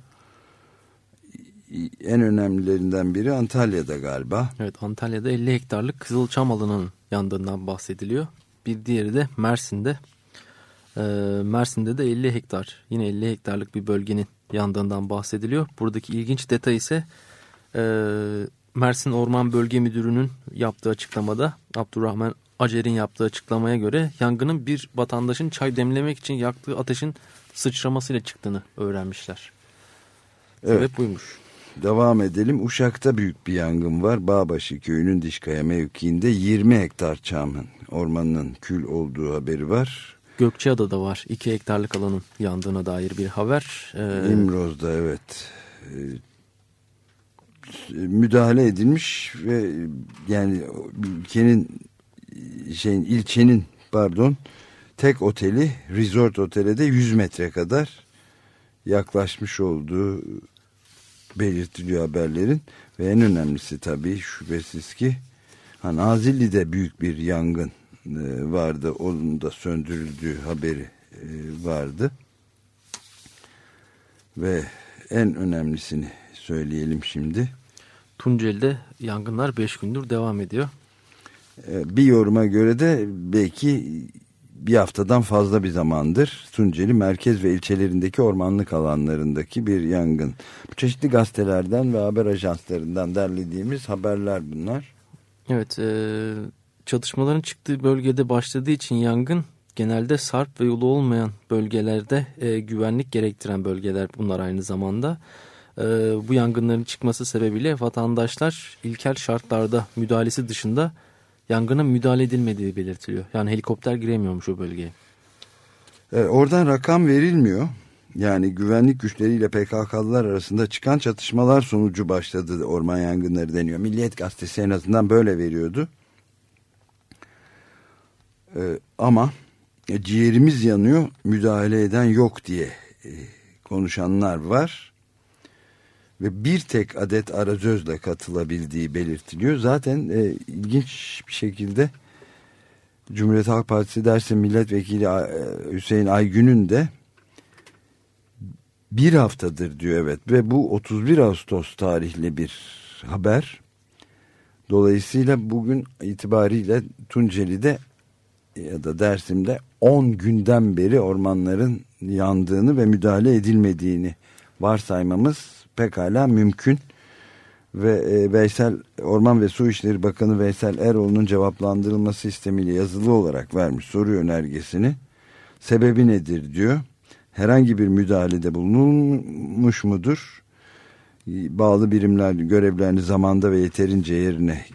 En önemlilerinden biri Antalya'da galiba. Evet, Antalya'da elli hektarlık Kızılçam alanının yandığından bahsediliyor. Bir diğeri de Mersin'de. Ee, Mersin'de de elli hektar, yine elli hektarlık bir bölgenin yandığından bahsediliyor. Buradaki ilginç detay ise e, Mersin Orman Bölge Müdürü'nün yaptığı açıklamada, Abdurrahman Acer'in yaptığı açıklamaya göre yangının bir vatandaşın çay demlemek için yaktığı ateşin sıçramasıyla çıktığını öğrenmişler. Evet. Sebep buymuş. Devam edelim. Uşak'ta büyük bir yangın var. Bağbaşı köyünün Dişkaya mevkiinde yirmi hektar çamın, ormanın kül olduğu haberi var. Gökçeada'da var. iki hektarlık alanın yandığına dair bir haber. Ee... İmroz'da, evet. Ee, müdahale edilmiş ve yani ülkenin şeyin ilçenin pardon tek oteli, resort otele de yüz metre kadar yaklaşmış olduğu belirtiliyor haberlerin ve en önemlisi tabii şüphesiz ki ha, Nazilli'de büyük bir yangın e, vardı. Onun da söndürüldüğü haberi e, vardı. Ve en önemlisini söyleyelim şimdi. Tunceli'de yangınlar beş gündür devam ediyor. Bir yoruma göre de belki bir haftadan fazla bir zamandır Tunceli merkez ve ilçelerindeki ormanlık alanlarındaki bir yangın. Çeşitli gazetelerden ve haber ajanslarından derlediğimiz haberler bunlar. Evet, e, çatışmaların çıktığı bölgede başladığı için yangın genelde sarp ve yolu olmayan bölgelerde e, güvenlik gerektiren bölgeler bunlar aynı zamanda. E, bu yangınların çıkması sebebiyle vatandaşlar ilkel şartlarda müdahalesi dışında yangına müdahale edilmediği belirtiliyor. Yani helikopter giremiyormuş o bölgeye. E, oradan rakam verilmiyor. Yani güvenlik güçleriyle P K K'lılar arasında çıkan çatışmalar sonucu başladı orman yangınları deniyor. Milliyet Gazetesi en azından böyle veriyordu. E, ama e, ciğerimiz yanıyor, müdahale eden yok diye e, konuşanlar var. Ve bir tek adet arazözle katılabildiği belirtiliyor. Zaten e, ilginç bir şekilde Cumhuriyet Halk Partisi Dersim Milletvekili e, Hüseyin Aygün'ün de bir haftadır diyor, evet, ve bu otuz bir Ağustos tarihli bir haber. Dolayısıyla bugün itibariyle Tunceli'de ya da Dersim'de on günden beri ormanların yandığını ve müdahale edilmediğini varsaymamız pekala mümkün. Ve e, Veysel Orman ve Su İşleri Bakanı Veysel Eroğlu'nun cevaplandırılması sistemiyle yazılı olarak vermiş soru önergesini. Sebebi nedir diyor. Herhangi bir müdahalede bulunmuş mudur? Bağlı birimler görevlerini zamanda ve yeterince yerine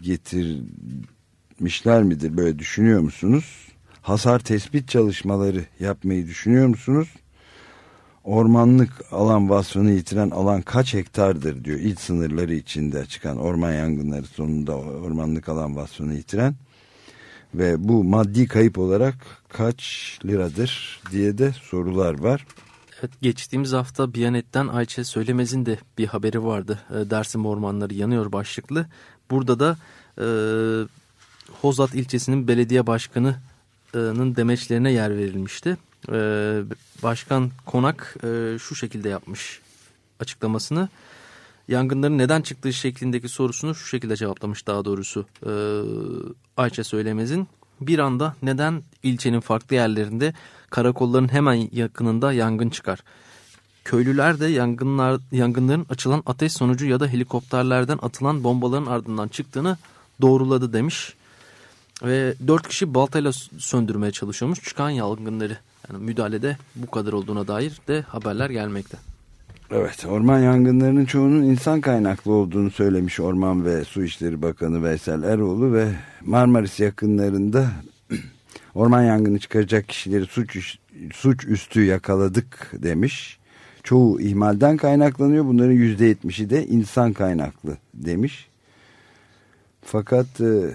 getirmişler midir? Böyle düşünüyor musunuz? Hasar tespit çalışmaları yapmayı düşünüyor musunuz? Ormanlık alan vasfını yitiren alan kaç hektardır diyor. İl sınırları içinde çıkan orman yangınları sonunda ormanlık alan vasfını yitiren. Ve bu maddi kayıp olarak kaç liradır diye de sorular var. Evet, geçtiğimiz hafta Biyanet'ten Ayça Söylemez'in de bir haberi vardı. E, Dersim ormanları yanıyor başlıklı. Burada da e, Hozat ilçesinin belediye başkanının demeçlerine yer verilmişti. E, Başkan Konak e, şu şekilde yapmış açıklamasını. Yangınların neden çıktığı şeklindeki sorusunu şu şekilde cevaplamış daha doğrusu e, Ayça Söylemez'in. Bir anda neden ilçenin farklı yerlerinde karakolların hemen yakınında yangın çıkar? Köylüler de yangınlar, yangınların açılan ateş sonucu ya da helikopterlerden atılan bombaların ardından çıktığını doğruladı demiş. Ve dört kişi baltayla söndürmeye çalışıyormuş çıkan yangınları. Yani müdahalede bu kadar olduğuna dair de haberler gelmekte. Evet, orman yangınlarının çoğunun insan kaynaklı olduğunu söylemiş Orman ve Su İşleri Bakanı Veysel Eroğlu ve Marmaris yakınlarında orman yangını çıkaracak kişileri suç, suç üstü yakaladık demiş. Çoğu ihmalden kaynaklanıyor, bunların yüzde yetmişi de insan kaynaklı demiş. Fakat e,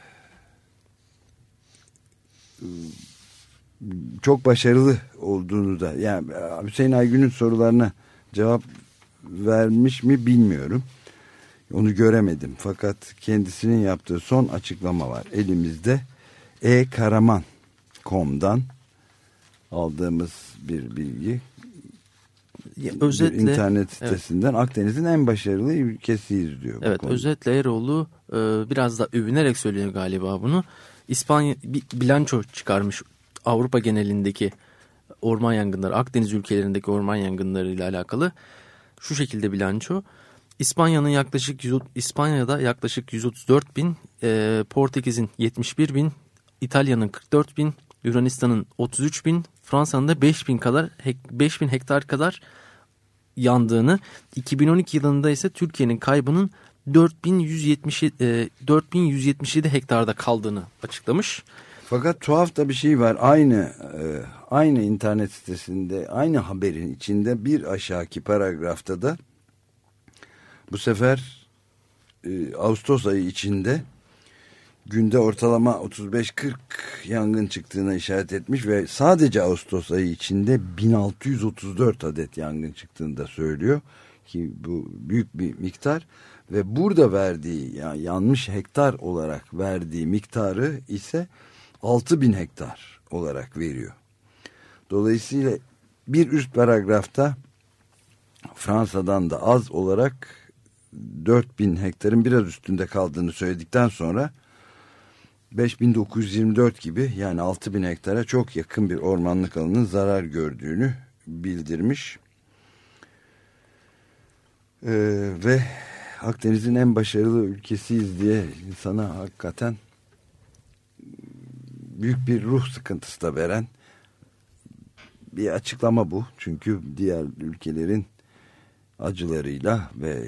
çok başarılı olduğunu da, yani Hüseyin Aygün'ün sorularına cevap vermiş mi bilmiyorum. Onu göremedim. Fakat kendisinin yaptığı son açıklama var elimizde. e karaman nokta com'dan aldığımız bir bilgi. Özetle, bir internet sitesinden, evet. Akdeniz'in en başarılı ülkesiyiz diyor. Evet, özetle Eroğlu e, biraz da övünerek söylüyor galiba bunu. İspanya bir bilanço çıkarmış Avrupa genelindeki orman yangınları, Akdeniz ülkelerindeki orman yangınları ile alakalı. Şu şekilde bilanço. İspanya'nın yaklaşık İspanya'da yaklaşık yüz otuz dört bin, e, Portekiz'in yetmiş bir bin, İtalya'nın kırk dört bin, Yunanistan'ın otuz üç bin, Fransa'nın da beş bin kadar beş bin hektar kadar yandığını, iki bin on iki yılında ise Türkiye'nin kaybının dört bin yüz yetmiş, e, dört bin yüz yetmiş yedi hektarda kaldığını açıklamış. Fakat tuhaf da bir şey var. Aynı e, aynı internet sitesinde, aynı haberin içinde bir aşağıki paragrafta da bu sefer e, Ağustos ayı içinde günde ortalama otuz beş kırk yangın çıktığına işaret etmiş ve sadece Ağustos ayı içinde bin altı yüz otuz dört adet yangın çıktığını da söylüyor ki bu büyük bir miktar. Ve burada verdiği, yani yanmış hektar olarak verdiği miktarı ise altı bin hektar olarak veriyor. Dolayısıyla bir üst paragrafta Fransa'dan da az olarak dört bin hektarın biraz üstünde kaldığını söyledikten sonra beş bin dokuz yüz yirmi dört gibi, yani altı bin hektara çok yakın bir ormanlık alanın zarar gördüğünü bildirmiş. Ee, ve Akdeniz'in en başarılı ülkesiyiz diye insana hakikaten büyük bir ruh sıkıntısı da veren bir açıklama bu. Çünkü diğer ülkelerin acılarıyla ve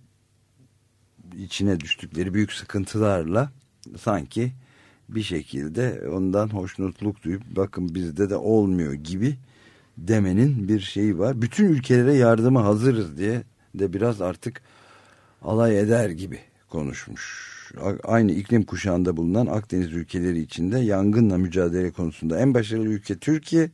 içine düştükleri büyük sıkıntılarla sanki bir şekilde ondan hoşnutluk duyup bakın bizde de olmuyor gibi demenin bir şeyi var. Bütün ülkelere yardıma hazırız diye de biraz artık alay eder gibi konuşmuş. Aynı iklim kuşağında bulunan Akdeniz ülkeleri içinde yangınla mücadele konusunda en başarılı ülke Türkiye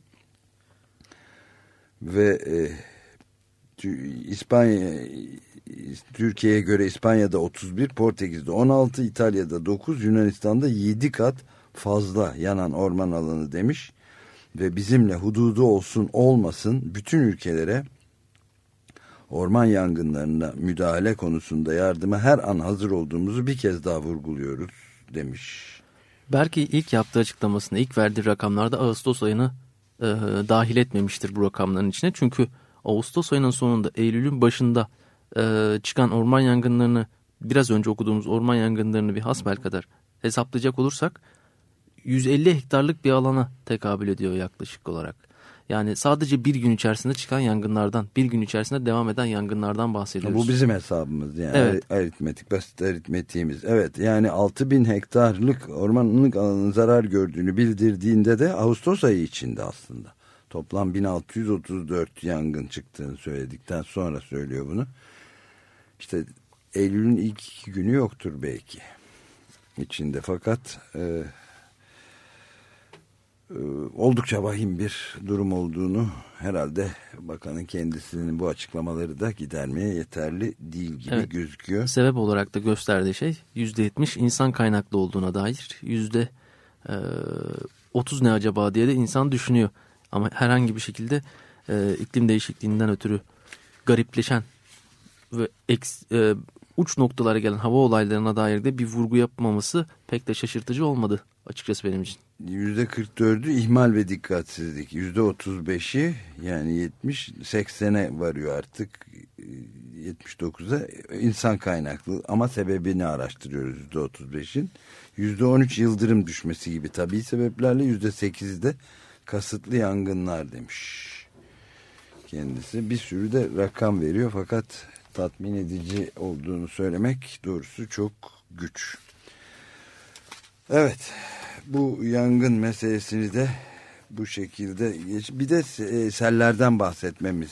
ve e, İspanya, Türkiye'ye göre İspanya'da otuz bir, Portekiz'de on altı, İtalya'da dokuz, Yunanistan'da yedi kat fazla yanan orman alanı demiş. Ve bizimle hududu olsun olmasın bütün ülkelere orman yangınlarına müdahale konusunda yardıma her an hazır olduğumuzu bir kez daha vurguluyoruz demiş. Belki ilk yaptığı açıklamasında, ilk verdiği rakamlarda Ağustos ayını e, dahil etmemiştir bu rakamların içine. Çünkü Ağustos ayının sonunda, Eylül'ün başında e, çıkan orman yangınlarını, biraz önce okuduğumuz orman yangınlarını bir hasbelkader hesaplayacak olursak yüz elli hektarlık bir alana tekabül ediyor yaklaşık olarak. Yani sadece bir gün içerisinde çıkan yangınlardan, bir gün içerisinde devam eden yangınlardan bahsediyoruz. Bu bizim hesabımız yani, evet. Aritmetik, basit aritmetiğimiz. Evet, yani altı bin hektarlık ormanlık alanın zarar gördüğünü bildirdiğinde de Ağustos ayı içinde aslında. Toplam bin altı yüz otuz dört yangın çıktığını söyledikten sonra söylüyor bunu. İşte Eylül'ün ilk iki günü yoktur belki içinde, fakat e, e, oldukça vahim bir durum olduğunu herhalde bakanın kendisinin bu açıklamaları da gidermeye yeterli değil gibi evet. gözüküyor. Sebep olarak da gösterdiği şey yüzde yetmiş insan kaynaklı olduğuna dair, yüzde otuz ne acaba diye de insan düşünüyor. Ama herhangi bir şekilde e, iklim değişikliğinden ötürü garipleşen ve eks, e, uç noktalara gelen hava olaylarına dair de bir vurgu yapmaması pek de şaşırtıcı olmadı açıkçası benim için. yüzde kırk dördü ihmal ve dikkatsizlik. yüzde otuz beşi yani yetmiş seksene varıyor artık. yetmiş dokuza insan kaynaklı ama sebebini araştırıyoruz yüzde otuz beşin. yüzde on üç yıldırım düşmesi gibi tabii sebeplerle, yüzde sekizde kasıtlı yangınlar demiş kendisi. Bir sürü de rakam veriyor fakat tatmin edici olduğunu söylemek doğrusu çok güç. Evet, bu yangın meselesini de bu şekilde geç. Bir de sellerden bahsetmemiz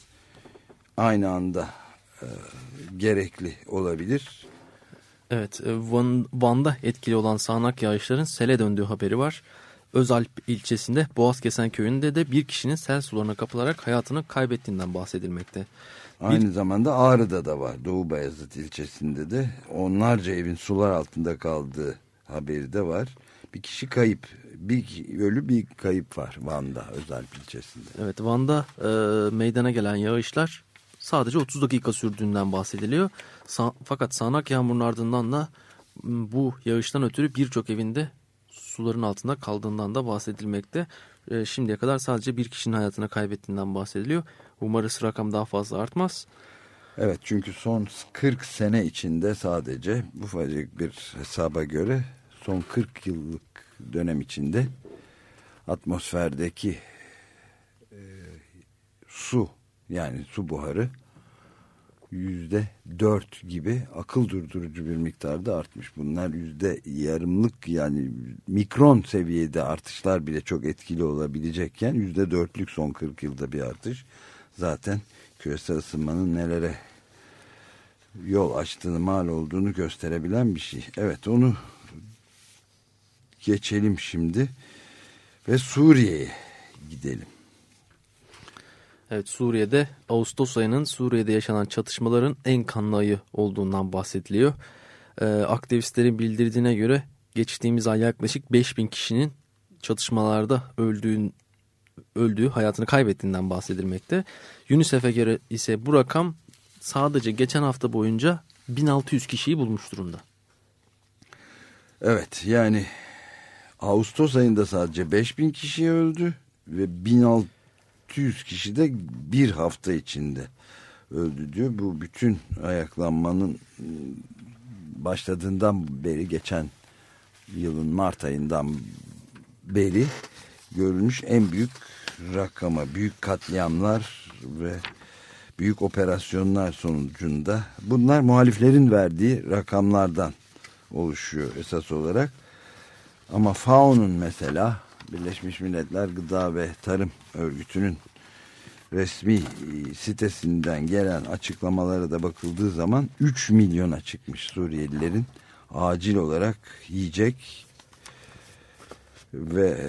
aynı anda e, gerekli olabilir. Evet, Van, Van'da etkili olan sağanak yağışların sele döndüğü haberi var. Özalp ilçesinde Boğazkesen köyünde de bir kişinin sel sularına kapılarak hayatını kaybettiğinden bahsedilmekte. Aynı bir... zamanda Ağrı'da da var. Doğu Bayazıt ilçesinde de onlarca evin sular altında kaldığı haberi de var. Bir kişi kayıp, bir ölü bir kayıp var Van'da, Özalp ilçesinde. Evet, Van'da e, meydana gelen yağışlar sadece otuz dakika sürdüğünden bahsediliyor. Sa- fakat sağanak yağmurun ardından da bu yağıştan ötürü birçok evinde suların altında kaldığından da bahsedilmekte. E, şimdiye kadar sadece bir kişinin hayatını kaybettiğinden bahsediliyor. Umarız rakam daha fazla artmaz. Evet, çünkü son kırk sene içinde sadece ufacık bir hesaba göre son kırk yıllık dönem içinde atmosferdeki e, su yani su buharı yüzde dört gibi akıl durdurucu bir miktarda artmış. Bunlar yüzde yarımlık yani mikron seviyede artışlar bile çok etkili olabilecekken yüzde dörtlük son kırk yılda bir artış zaten küresel ısınmanın nelere yol açtığını, mal olduğunu gösterebilen bir şey. Evet, onu geçelim şimdi ve Suriye'ye gidelim. Evet, Suriye'de Ağustos ayının Suriye'de yaşanan çatışmaların en kanlı ayı olduğundan bahsediliyor. Ee, aktivistlerin bildirdiğine göre geçtiğimiz ay yaklaşık beş bin kişinin çatışmalarda öldüğün, öldüğü, hayatını kaybettiğinden bahsedilmekte. UNICEF'e göre ise bu rakam sadece geçen hafta boyunca bin altı yüz kişiyi bulmuş durumda. Evet, yani Ağustos ayında sadece beş bin kişi öldü ve bin altı yüz kişi de bir hafta içinde öldü diyor. Bu bütün ayaklanmanın başladığından beri, geçen yılın Mart ayından beri görülmüş en büyük rakama, büyük katliamlar ve büyük operasyonlar sonucunda. Bunlar muhaliflerin verdiği rakamlardan oluşuyor esas olarak. Ama F A O'nun mesela, Birleşmiş Milletler Gıda ve Tarım Örgütü'nün resmi sitesinden gelen açıklamalara da bakıldığı zaman üç milyona çıkmış Suriyelilerin acil olarak yiyecek ve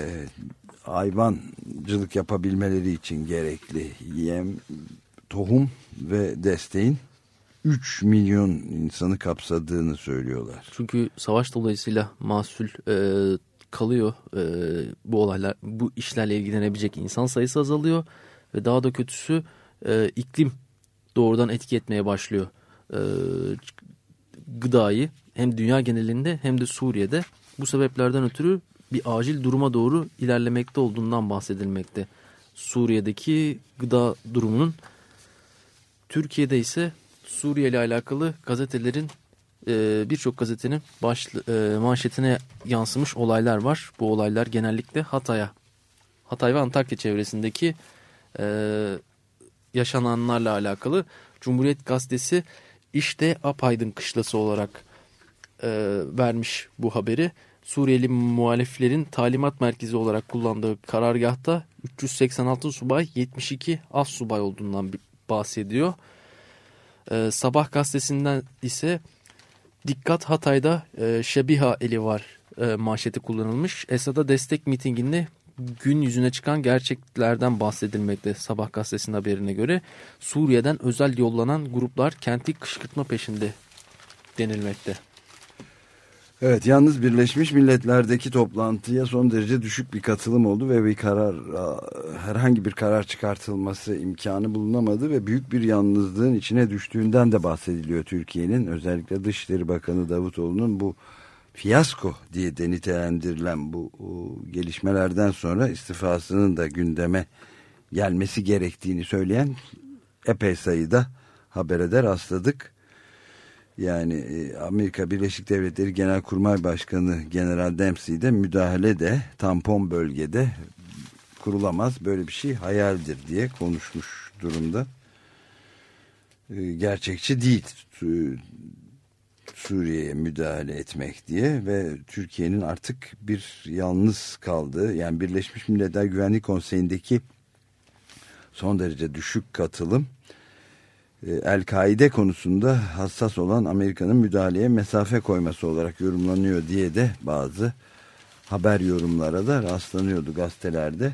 hayvancılık yapabilmeleri için gerekli yem, tohum ve desteğin üç milyon insanı kapsadığını söylüyorlar. Çünkü savaş dolayısıyla mahsul e, kalıyor. E, bu olaylar, bu işlerle ilgilenebilecek insan sayısı azalıyor ve daha da kötüsü e, iklim doğrudan etki etmeye başlıyor. E, gıdayı hem dünya genelinde hem de Suriye'de, bu sebeplerden ötürü bir acil duruma doğru ilerlemekte olduğundan bahsedilmekte. Suriye'deki gıda durumunun. Türkiye'de ise Suriye ile alakalı gazetelerin, e, birçok gazetenin baş, e, manşetine yansımış olaylar var. Bu olaylar genellikle Hatay'a, Hatay ve Antakya çevresindeki e, yaşananlarla alakalı. Cumhuriyet Gazetesi işte apaydın kışlası olarak e, vermiş bu haberi. Suriyeli muhaliflerin talimat merkezi olarak kullandığı karargahta üç yüz seksen altı subay, yetmiş iki az subay olduğundan bahsediyor. Ee, Sabah gazetesinden ise dikkat Hatay'da e, Şebiha eli var e, manşeti kullanılmış. Esad'a destek mitinginde gün yüzüne çıkan gerçeklerden bahsedilmekte. Sabah gazetesinin haberine göre Suriye'den özel yollanan gruplar kenti kışkırtma peşinde denilmekte. Evet, yalnız Birleşmiş Milletler'deki toplantıya son derece düşük bir katılım oldu ve bir karar, herhangi bir karar çıkartılması imkanı bulunamadı ve büyük bir yalnızlığın içine düştüğünden de bahsediliyor Türkiye'nin. Özellikle Dışişleri Bakanı Davutoğlu'nun bu fiyasko diye de nitelendirilen bu gelişmelerden sonra istifasının da gündeme gelmesi gerektiğini söyleyen epey sayıda habere de rastladık. Yani Amerika Birleşik Devletleri Genelkurmay Başkanı General Dempsey de müdahale de tampon bölgede kurulamaz, böyle bir şey hayaldir diye konuşmuş durumda. Gerçekçi değil Suriye'ye müdahale etmek diye ve Türkiye'nin artık bir yalnız kaldığı, yani Birleşmiş Milletler Güvenlik Konseyi'ndeki son derece düşük katılım, El-Kaide konusunda hassas olan Amerika'nın müdahaleye mesafe koyması olarak yorumlanıyor diye de bazı haber yorumlara da rastlanıyordu gazetelerde.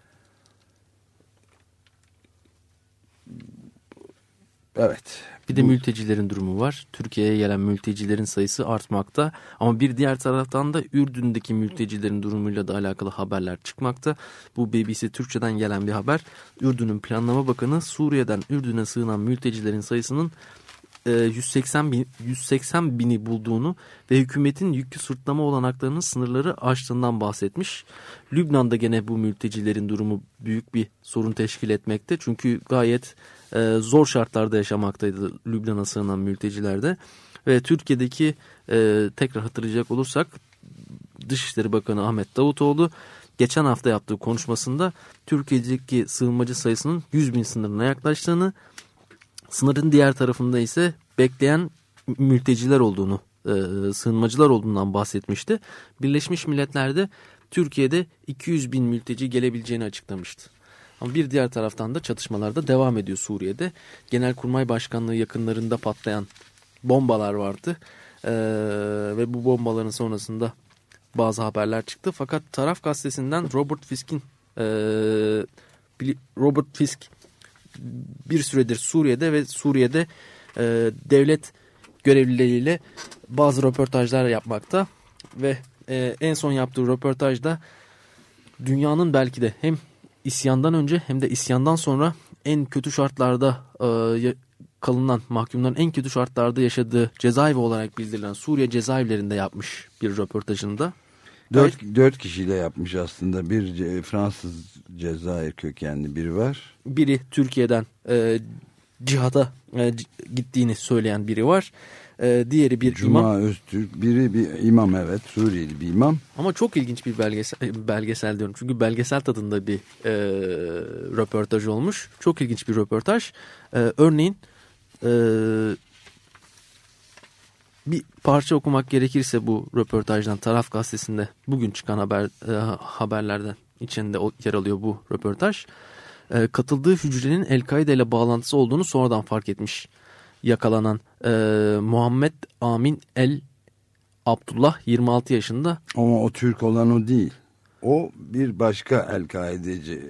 Evet. Bir de mültecilerin durumu var. Türkiye'ye gelen mültecilerin sayısı artmakta. Ama bir diğer taraftan da Ürdün'deki mültecilerin durumuyla da alakalı haberler çıkmakta. Bu B B C Türkçe'den gelen bir haber. Ürdün'ün Planlama Bakanı Suriye'den Ürdün'e sığınan mültecilerin sayısının yüz seksen bin, yüz seksen bini bulduğunu ve hükümetin yükü sırtlama olanaklarının sınırları aştığından bahsetmiş. Lübnan'da gene bu mültecilerin durumu büyük bir sorun teşkil etmekte. Çünkü gayet e, zor şartlarda yaşamaktaydı Lübnan'a sığınan mültecilerde. Ve Türkiye'deki e, tekrar hatırlayacak olursak Dışişleri Bakanı Ahmet Davutoğlu geçen hafta yaptığı konuşmasında Türkiye'deki sığınmacı sayısının yüz bin sınırına yaklaştığını, sınırın diğer tarafında ise bekleyen mülteciler olduğunu, e, sığınmacılar olduğundan bahsetmişti. Birleşmiş Milletler'de Türkiye'de iki yüz bin mülteci gelebileceğini açıklamıştı. Ama bir diğer taraftan da çatışmalar da devam ediyor Suriye'de. Genelkurmay Başkanlığı yakınlarında patlayan bombalar vardı. E, ve bu bombaların sonrasında bazı haberler çıktı. Fakat Taraf Gazetesi'nden Robert Fisk'in e, Robert Fisk bir süredir Suriye'de ve Suriye'de e, devlet görevlileriyle bazı röportajlar yapmakta ve e, en son yaptığı röportajda dünyanın belki de hem isyandan önce hem de isyandan sonra en kötü şartlarda e, kalınan mahkumların en kötü şartlarda yaşadığı cezaevi olarak bildirilen Suriye cezaevlerinde yapmış bir röportajında. Dört, dört kişiyle yapmış aslında. Bir Fransız Cezayir kökenli biri var. Biri Türkiye'den e, cihada e, gittiğini söyleyen biri var. E, diğeri bir Cuma imam. Öztürk. Biri bir imam, evet, Suriyeli bir imam. Ama çok ilginç bir belgesel, belgesel diyorum. Çünkü belgesel tadında bir e, röportaj olmuş. Çok ilginç bir röportaj. E, örneğin e, bir parça okumak gerekirse bu röportajdan, Taraf Gazetesi'nde bugün çıkan haber e, haberlerden içinde yer alıyor bu röportaj. E, katıldığı hücrenin El-Kaide ile bağlantısı olduğunu sonradan fark etmiş yakalanan e, Muhammed Amin El Abdullah, yirmi altı yaşında. Ama o Türk olan o değil. O bir başka El-Kaideci.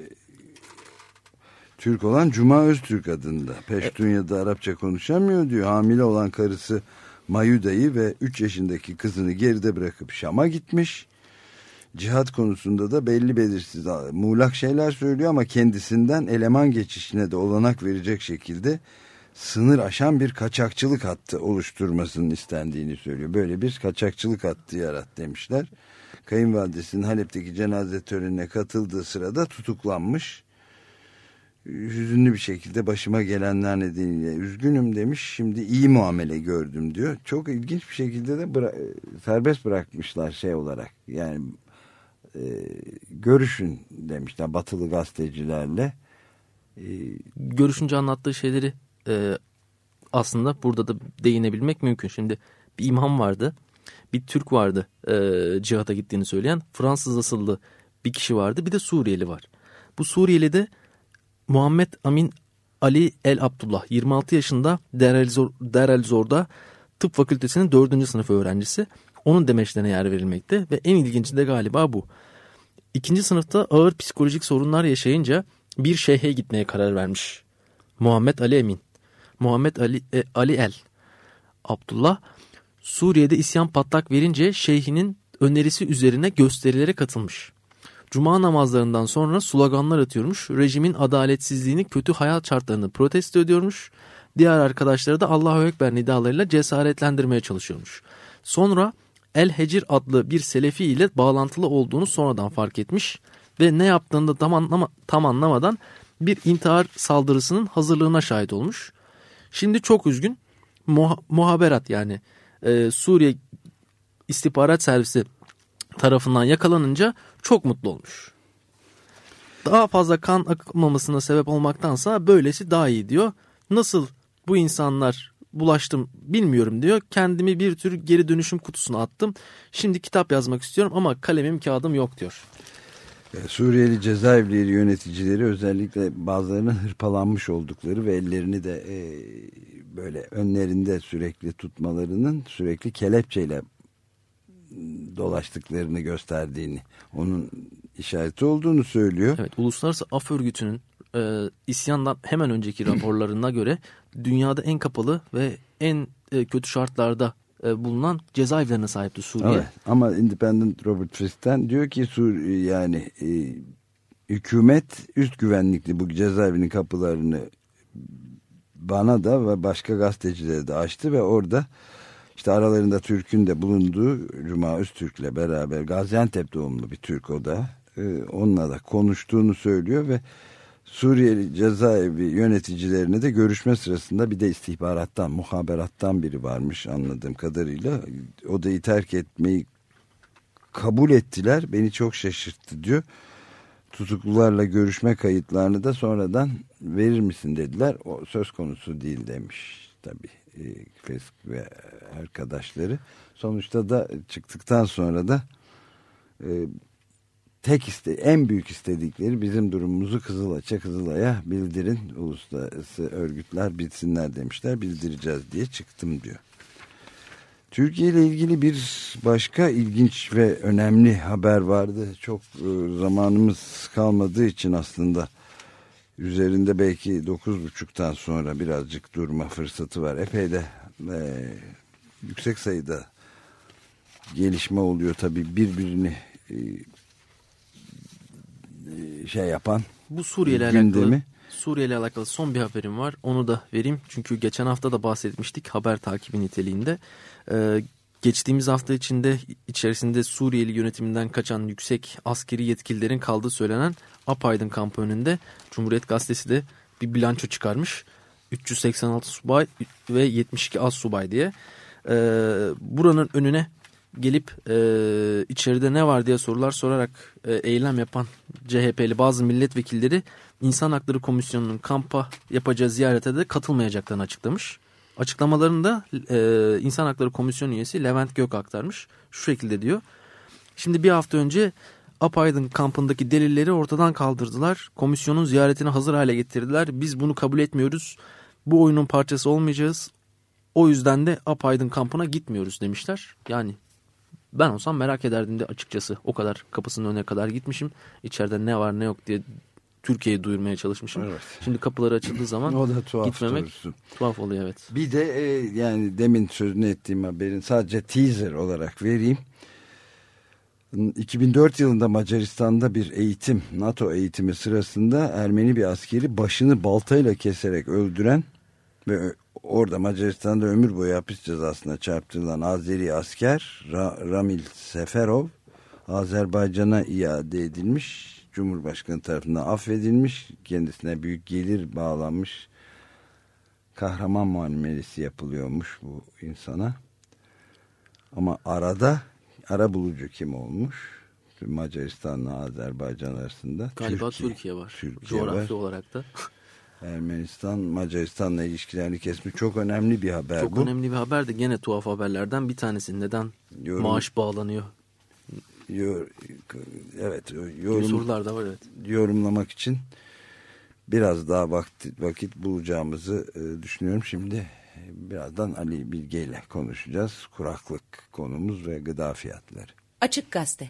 Türk olan Cuma Öztürk adında. Peştunya'da Arapça konuşamıyor diyor. Hamile olan karısı Mayuda'yı ve üç yaşındaki kızını geride bırakıp Şam'a gitmiş. Cihat konusunda da belli belirsiz muğlak şeyler söylüyor ama kendisinden eleman geçişine de olanak verecek şekilde sınır aşan bir kaçakçılık hattı oluşturmasının istendiğini söylüyor. Böyle bir kaçakçılık hattı yarat demişler. Kayınvalidesinin Halep'teki cenaze törenine katıldığı sırada tutuklanmış. Hüzünlü bir şekilde başıma gelenler nedeniyle üzgünüm demiş. Şimdi iyi muamele gördüm diyor. Çok ilginç bir şekilde de bıra- serbest bırakmışlar şey olarak. Yani e, görüşün demişler batılı gazetecilerle. E, Görüşünce anlattığı şeyleri e, aslında burada da değinebilmek mümkün. Şimdi bir imam vardı, bir Türk vardı e, cihata gittiğini söyleyen, Fransız asıllı bir kişi vardı, bir de Suriyeli var. Bu Suriyeli de Muhammed Amin Ali El Abdullah, yirmi altı yaşında, Der El, Zor, Der El Zor'da tıp fakültesinin dördüncü sınıf öğrencisi. Onun demeçlerine yer verilmekte ve en ilginci de galiba bu. İkinci sınıfta ağır psikolojik sorunlar yaşayınca bir şeyhe gitmeye karar vermiş Muhammed Ali Emin. Muhammed Ali, e, Ali El Abdullah, Suriye'de isyan patlak verince şeyhinin önerisi üzerine gösterilere katılmış. Cuma namazlarından sonra sloganlar atıyormuş. Rejimin adaletsizliğini, kötü hayat şartlarını protesto ediyormuş. Diğer arkadaşları da Allahu Ekber nidalarıyla cesaretlendirmeye çalışıyormuş. Sonra El Hecir adlı bir Selefi ile bağlantılı olduğunu sonradan fark etmiş ve ne yaptığını da tam, anlama, tam anlamadan bir intihar saldırısının hazırlığına şahit olmuş. Şimdi çok üzgün. Muha, muhaberat yani e, Suriye İstihbarat Servisi tarafından yakalanınca çok mutlu olmuş. Daha fazla kan akmamasına sebep olmaktansa böylesi daha iyi diyor. Nasıl bu insanlar bulaştım bilmiyorum diyor. Kendimi bir tür geri dönüşüm kutusuna attım. Şimdi kitap yazmak istiyorum ama kalemim kağıdım yok diyor. Suriyeli cezaevleri yöneticileri özellikle bazılarının hırpalanmış oldukları ve ellerini de e, böyle önlerinde sürekli tutmalarının sürekli kelepçeyle dolaştıklarını gösterdiğini, onun işareti olduğunu söylüyor. Evet, Uluslararası Af Örgütü'nün e, isyandan hemen önceki raporlarına göre dünyada en kapalı ve en e, kötü şartlarda e, bulunan cezaevlerine sahipti Suriye. Evet, ama Independent Robert Frist'ten diyor ki Suriye yani e, hükümet üst güvenlikli bu cezaevinin kapılarını bana da ve başka gazetecilere de açtı ve orada İşte aralarında Türk'ün de bulunduğu Cuma Öztürk'le beraber Gaziantep doğumlu bir Türk o da e, onunla da konuştuğunu söylüyor ve Suriyeli cezaevi yöneticilerine de görüşme sırasında bir de istihbarattan, muhaberattan biri varmış anladığım kadarıyla. Odayı terk etmeyi kabul ettiler. Beni çok şaşırttı diyor. Tutuklularla görüşme kayıtlarını da sonradan verir misin dediler. O söz konusu değil demiş tabii. Fesk ve arkadaşları. Sonuçta da çıktıktan sonra da e, tek iste, en büyük istedikleri bizim durumumuzu Kızılaç'a, Kızılay'a bildirin. Uluslararası örgütler bilsinler demişler. Bildireceğiz diye çıktım diyor. Türkiye ile ilgili bir başka ilginç ve önemli haber vardı. Çok e, zamanımız kalmadığı için aslında üzerinde belki dokuz buçuktan sonra birazcık durma fırsatı var. Epey de e, yüksek sayıda gelişme oluyor tabii, birbirini e, şey yapan. Bu Suriye ile alakalı Suriye ile alakalı son bir haberim var. Onu da vereyim. Çünkü geçen hafta da bahsetmiştik haber takibi niteliğinde. Ee, geçtiğimiz hafta içinde içerisinde Suriyeli yönetiminden kaçan yüksek askeri yetkililerin kaldığı söylenen Apaydın kampı önünde Cumhuriyet Gazetesi de bir bilanço çıkarmış. üç yüz seksen altı subay ve yetmiş iki az subay diye. Ee, buranın önüne gelip e, içeride ne var diye sorular sorarak e, eylem yapan C H P'li bazı milletvekilleri İnsan Hakları Komisyonu'nun kampa yapacağı ziyarete de katılmayacaklarını açıklamış. Açıklamalarında e, İnsan Hakları Komisyonu üyesi Levent Gök aktarmış. Şu şekilde diyor. Şimdi bir hafta önce Apaydın kampındaki delilleri ortadan kaldırdılar. Komisyonun ziyaretini hazır hale getirdiler. Biz bunu kabul etmiyoruz. Bu oyunun parçası olmayacağız. O yüzden de Apaydın kampına gitmiyoruz demişler. Yani ben olsam merak ederdim de açıkçası. O kadar kapısının önüne kadar gitmişim. İçeride ne var ne yok diye Türkiye'yi duyurmaya çalışmışım. Evet. Şimdi kapıları açıldığı zaman o da tuhaf gitmemek doğrusu. Tuhaf oluyor, evet. Bir de e, yani demin sözünü ettiğim haberin sadece teaser olarak vereyim. iki bin dört yılında Macaristan'da bir eğitim, NATO eğitimi sırasında Ermeni bir askeri başını baltayla keserek öldüren ve orada Macaristan'da ömür boyu hapis cezasına çarptırılan Azeri asker Ra- Ramil Seferov Azerbaycan'a iade edilmiş, Cumhurbaşkanı tarafından affedilmiş, kendisine büyük gelir bağlanmış, kahraman muamelesi yapılıyormuş bu insana. Ama arada arabulucu kim olmuş? Macaristan'la Azerbaycan arasında galiba Türkiye, Türkiye var. Türkiye coğrafya var. Olarak da Ermenistan Macaristan'la ilişkilerini kesmiş, çok önemli bir haber çok bu. Çok önemli bir haber de gene tuhaf haberlerden bir tanesi. Neden yorum, maaş bağlanıyor? Yor, evet. Yorum, sorular da var, evet. Yorumlamak için biraz daha vakit, vakit bulacağımızı e, düşünüyorum. Şimdi birazdan Ali Bilge ile konuşacağız. Kuraklık konumuz ve gıda fiyatları. Açık Gazete.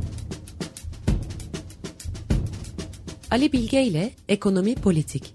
Ali Bilge ile Ekonomi Politik.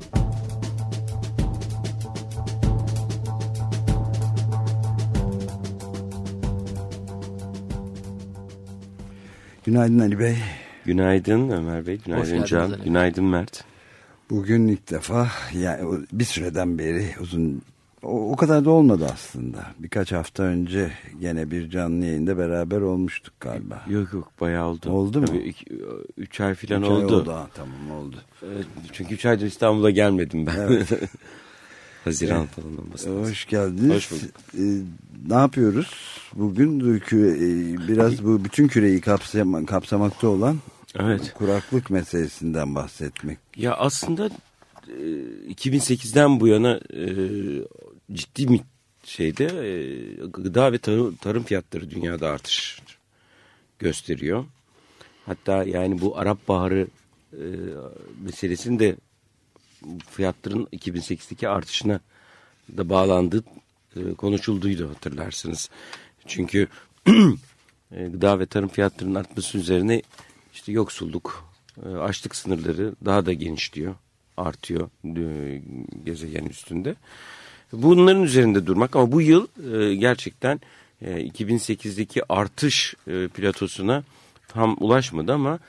Günaydın Ali Bey. Günaydın Ömer Bey, günaydın Can, günaydın Mert. Bugün ilk defa, yani bir süreden beri uzun, o, o kadar da olmadı aslında. Birkaç hafta önce gene bir canlı yayında beraber olmuştuk galiba. Yok yok, bayağı oldu. Oldu mu? Tabii, iki, üç ay falan üç oldu. Ay oldu ha, tamam oldu. Çünkü üç aydır İstanbul'a gelmedim ben. Evet. Haziran evet. falan olması lazım. Hoş geldiniz. Hoş bulduk. Ee, ne yapıyoruz? Bugün küre, biraz bu bütün küreyi kapsam, kapsamakta olan evet. kuraklık meselesinden bahsetmek. Ya aslında iki bin sekizden bu yana ciddi bir şeyde gıda ve tarım, tarım fiyatları dünyada artış gösteriyor. Hatta yani bu Arap Baharı meselesinin de fiyatların iki bin sekizdeki artışına da bağlandığı konuşulduydu, hatırlarsınız. Çünkü gıda ve tarım fiyatlarının artması üzerine işte yoksulluk, açlık sınırları daha da genişliyor, artıyor gezegen üstünde. Bunların üzerinde durmak, ama bu yıl gerçekten iki bin sekizdeki artış platosuna tam ulaşmadı ama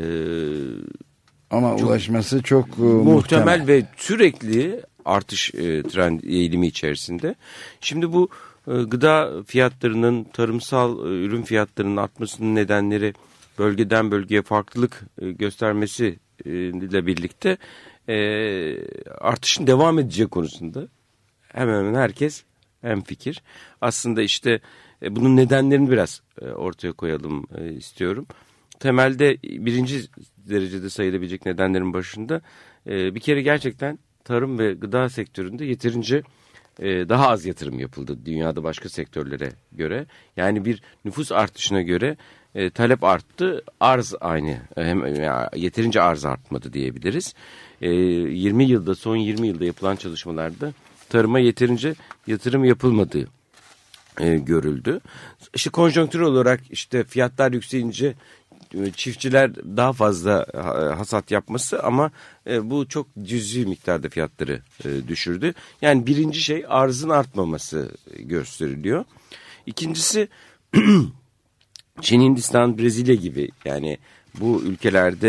ama çok ulaşması çok muhtemel, muhtemel ve sürekli artış e, trend eğilimi içerisinde. Şimdi bu e, gıda fiyatlarının, tarımsal e, ürün fiyatlarının artmasının nedenleri bölgeden bölgeye farklılık e, göstermesi e, ile birlikte e, artışın devam edeceği konusunda hemen hemen herkes hemfikir. Aslında işte e, bunun nedenlerini biraz e, ortaya koyalım e, istiyorum. Temelde birinci derecede sayılabilecek nedenlerin başında e, bir kere gerçekten tarım ve gıda sektöründe yeterince e, daha az yatırım yapıldı dünyada başka sektörlere göre. Yani bir nüfus artışına göre e, talep arttı, arz aynı. Hem yani yeterince arz artmadı diyebiliriz. E, yirmi yılda son yirmi yılda yapılan çalışmalarda tarıma yeterince yatırım yapılmadığı e, görüldü. İşte konjonktür olarak işte fiyatlar yükselince çiftçiler daha fazla hasat yapması, ama bu çok cüzi miktarda fiyatları düşürdü. Yani birinci şey arzın artmaması gösteriliyor. İkincisi Çin, Hindistan, Brezilya gibi yani bu ülkelerde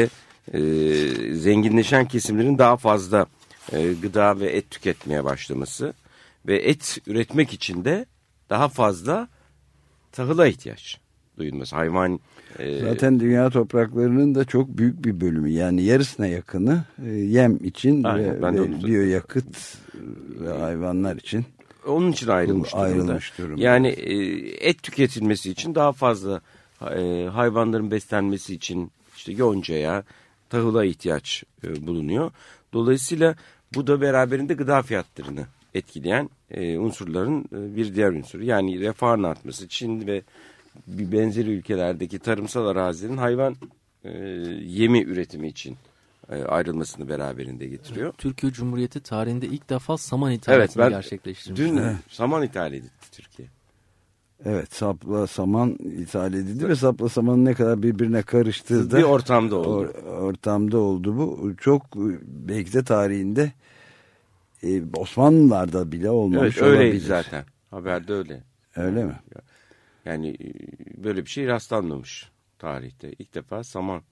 e, zenginleşen kesimlerin daha fazla e, gıda ve et tüketmeye başlaması ve et üretmek için de daha fazla tahıla ihtiyaç duyulması. Hayvan e, zaten dünya topraklarının da çok büyük bir bölümü, yani yarısına yakını e, yem için aynen, ve, ve biyoyakıt ve hayvanlar için. Onun için ayrılmış, ayrılmış durumda. durumda. Yani e, et tüketilmesi için daha fazla e, hayvanların beslenmesi için işte yoncaya, tahıla ihtiyaç e, bulunuyor. Dolayısıyla bu da beraberinde gıda fiyatlarını etkileyen e, unsurların e, bir diğer unsuru. Yani refahın artması, Çin ve bir benzeri ülkelerdeki tarımsal arazilerin hayvan e, yemi üretimi için e, ayrılmasını beraberinde getiriyor. Türkiye Cumhuriyeti tarihinde ilk defa saman ithalatını evet, gerçekleştirmiş. Dün evet. saman ithal edildi Türkiye. Evet, sapla saman ithal edildi ve sapla samanın ne kadar birbirine karıştığı da bir ortamda oldu. Or, ortamda oldu bu. Çok belki de tarihinde e, Osmanlılar'da bile olmamış evet, öyleydi olabilir. zaten. Haberde öyle. Öyle mi? Yani böyle bir şey rastlanmamış tarihte. İlk defa saman.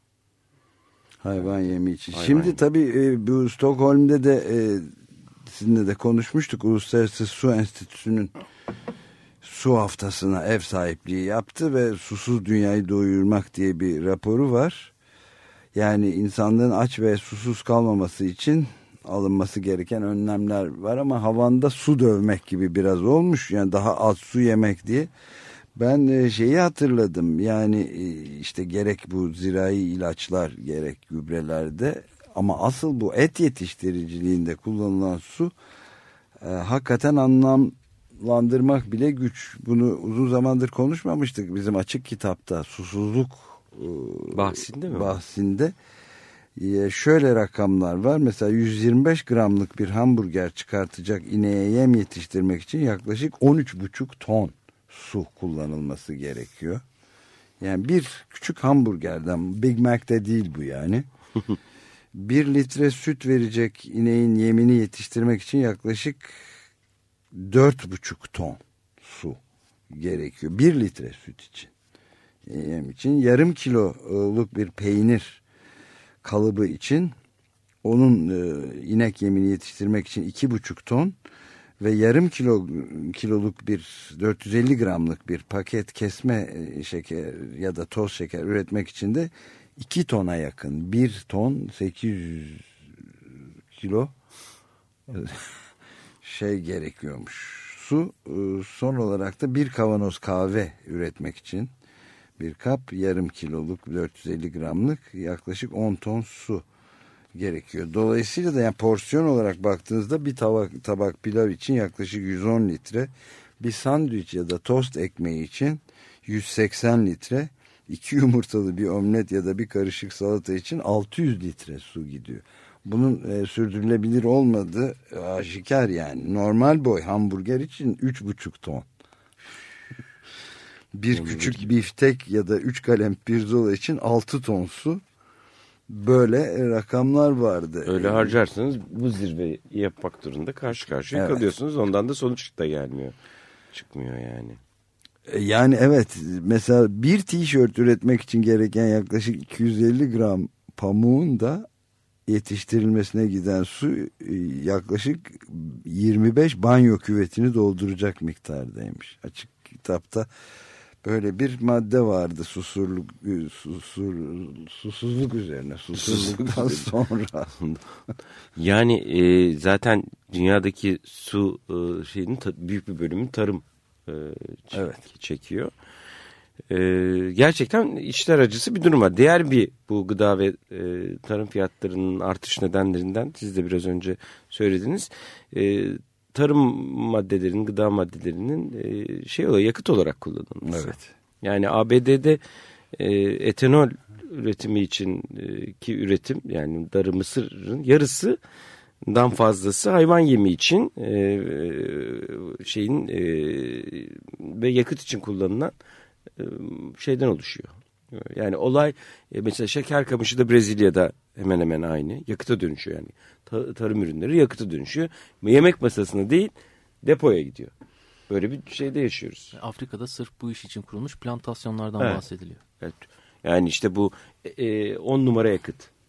Hayvan yemi için. Hayvan Şimdi yemi. tabii e, bu Stockholm'de de e, sizinle de konuşmuştuk. Uluslararası Su Enstitüsü'nün su haftasına ev sahipliği yaptı ve susuz dünyayı doyurmak diye bir raporu var. Yani insanlığın aç ve susuz kalmaması için alınması gereken önlemler var ama havanda su dövmek gibi biraz olmuş. Yani daha az su yemek diye. Ben şeyi hatırladım. Yani işte gerek bu zirai ilaçlar gerek gübrelerde ama asıl bu et yetiştiriciliğinde kullanılan su e, hakikaten anlamlandırmak bile güç. Bunu uzun zamandır konuşmamıştık bizim açık kitapta susuzluk e, bahsinde mi? Bahsinde. E, şöyle rakamlar var. Mesela yüz yirmi beş gramlık bir hamburger çıkartacak ineğe yem yetiştirmek için yaklaşık on üç buçuk ton su kullanılması gerekiyor. Yani bir küçük hamburgerden, Big Mac'te değil bu yani. Bir litre süt verecek ineğin yemini yetiştirmek için yaklaşık dört buçuk ton su gerekiyor. Bir litre süt için. Yem için yarım kiloluk bir peynir kalıbı için onun e, inek yemini yetiştirmek için iki buçuk ton ve yarım kilo kiloluk bir dört yüz elli gramlık bir paket kesme şeker ya da toz şeker üretmek için de iki tona yakın bir ton sekiz yüz kilo şey gerekiyormuş. Su son olarak da bir kavanoz kahve üretmek için bir kap yarım kiloluk dört yüz elli gramlık yaklaşık on ton su gerekiyor. Dolayısıyla da yani porsiyon olarak baktığınızda bir tabak, tabak pilav için yaklaşık yüz on litre, bir sandviç ya da tost ekmeği için yüz seksen litre, iki yumurtalı bir omlet ya da bir karışık salata için altı yüz litre su gidiyor. Bunun e, sürdürülebilir olmadığı aşikar yani. Normal boy hamburger için üç buçuk ton. Bir küçük biftek ya da üç kalem pirzola için altı ton su. Böyle rakamlar vardı. Öyle harcarsanız bu zirveyi yapmak durumunda karşı karşıya evet. kalıyorsunuz. Ondan da sonuç da gelmiyor. Çıkmıyor yani. Yani evet. Mesela bir tişört üretmek için gereken yaklaşık iki yüz elli gram pamuğun da yetiştirilmesine giden su yaklaşık yirmi beş banyo küvetini dolduracak miktardaymış. Açık kitapta böyle bir madde vardı susuzluk susur, susuzluk üzerine susuzluktan sonra. Yani e, zaten dünyadaki su e, şeyinin ta, büyük bir bölümü tarım e, evet. çekiyor. E, gerçekten içler acısı bir durum var. Diğer bir bu gıda ve e, tarım fiyatlarının artış nedenlerinden siz de biraz önce söylediniz. E, tarım maddelerinin, gıda maddelerinin e, şey olarak yakıt olarak kullanılması. Evet. Yani A B D'de e, etanol üretimi için e, ki üretim yani darı mısırın yarısından fazlası hayvan yemi için e, şeyin e, ve yakıt için kullanılan e, şeyden oluşuyor. Yani olay e, mesela şeker kamışı da Brezilya'da hemen hemen aynı. Yakıta dönüşüyor yani. Ta, tarım ürünleri yakıta dönüşüyor. Yemek masasına değil depoya gidiyor. Böyle bir şeyde yaşıyoruz. Afrika'da sırf bu iş için kurulmuş plantasyonlardan evet. bahsediliyor. Evet. Yani işte bu on e, numara yakıt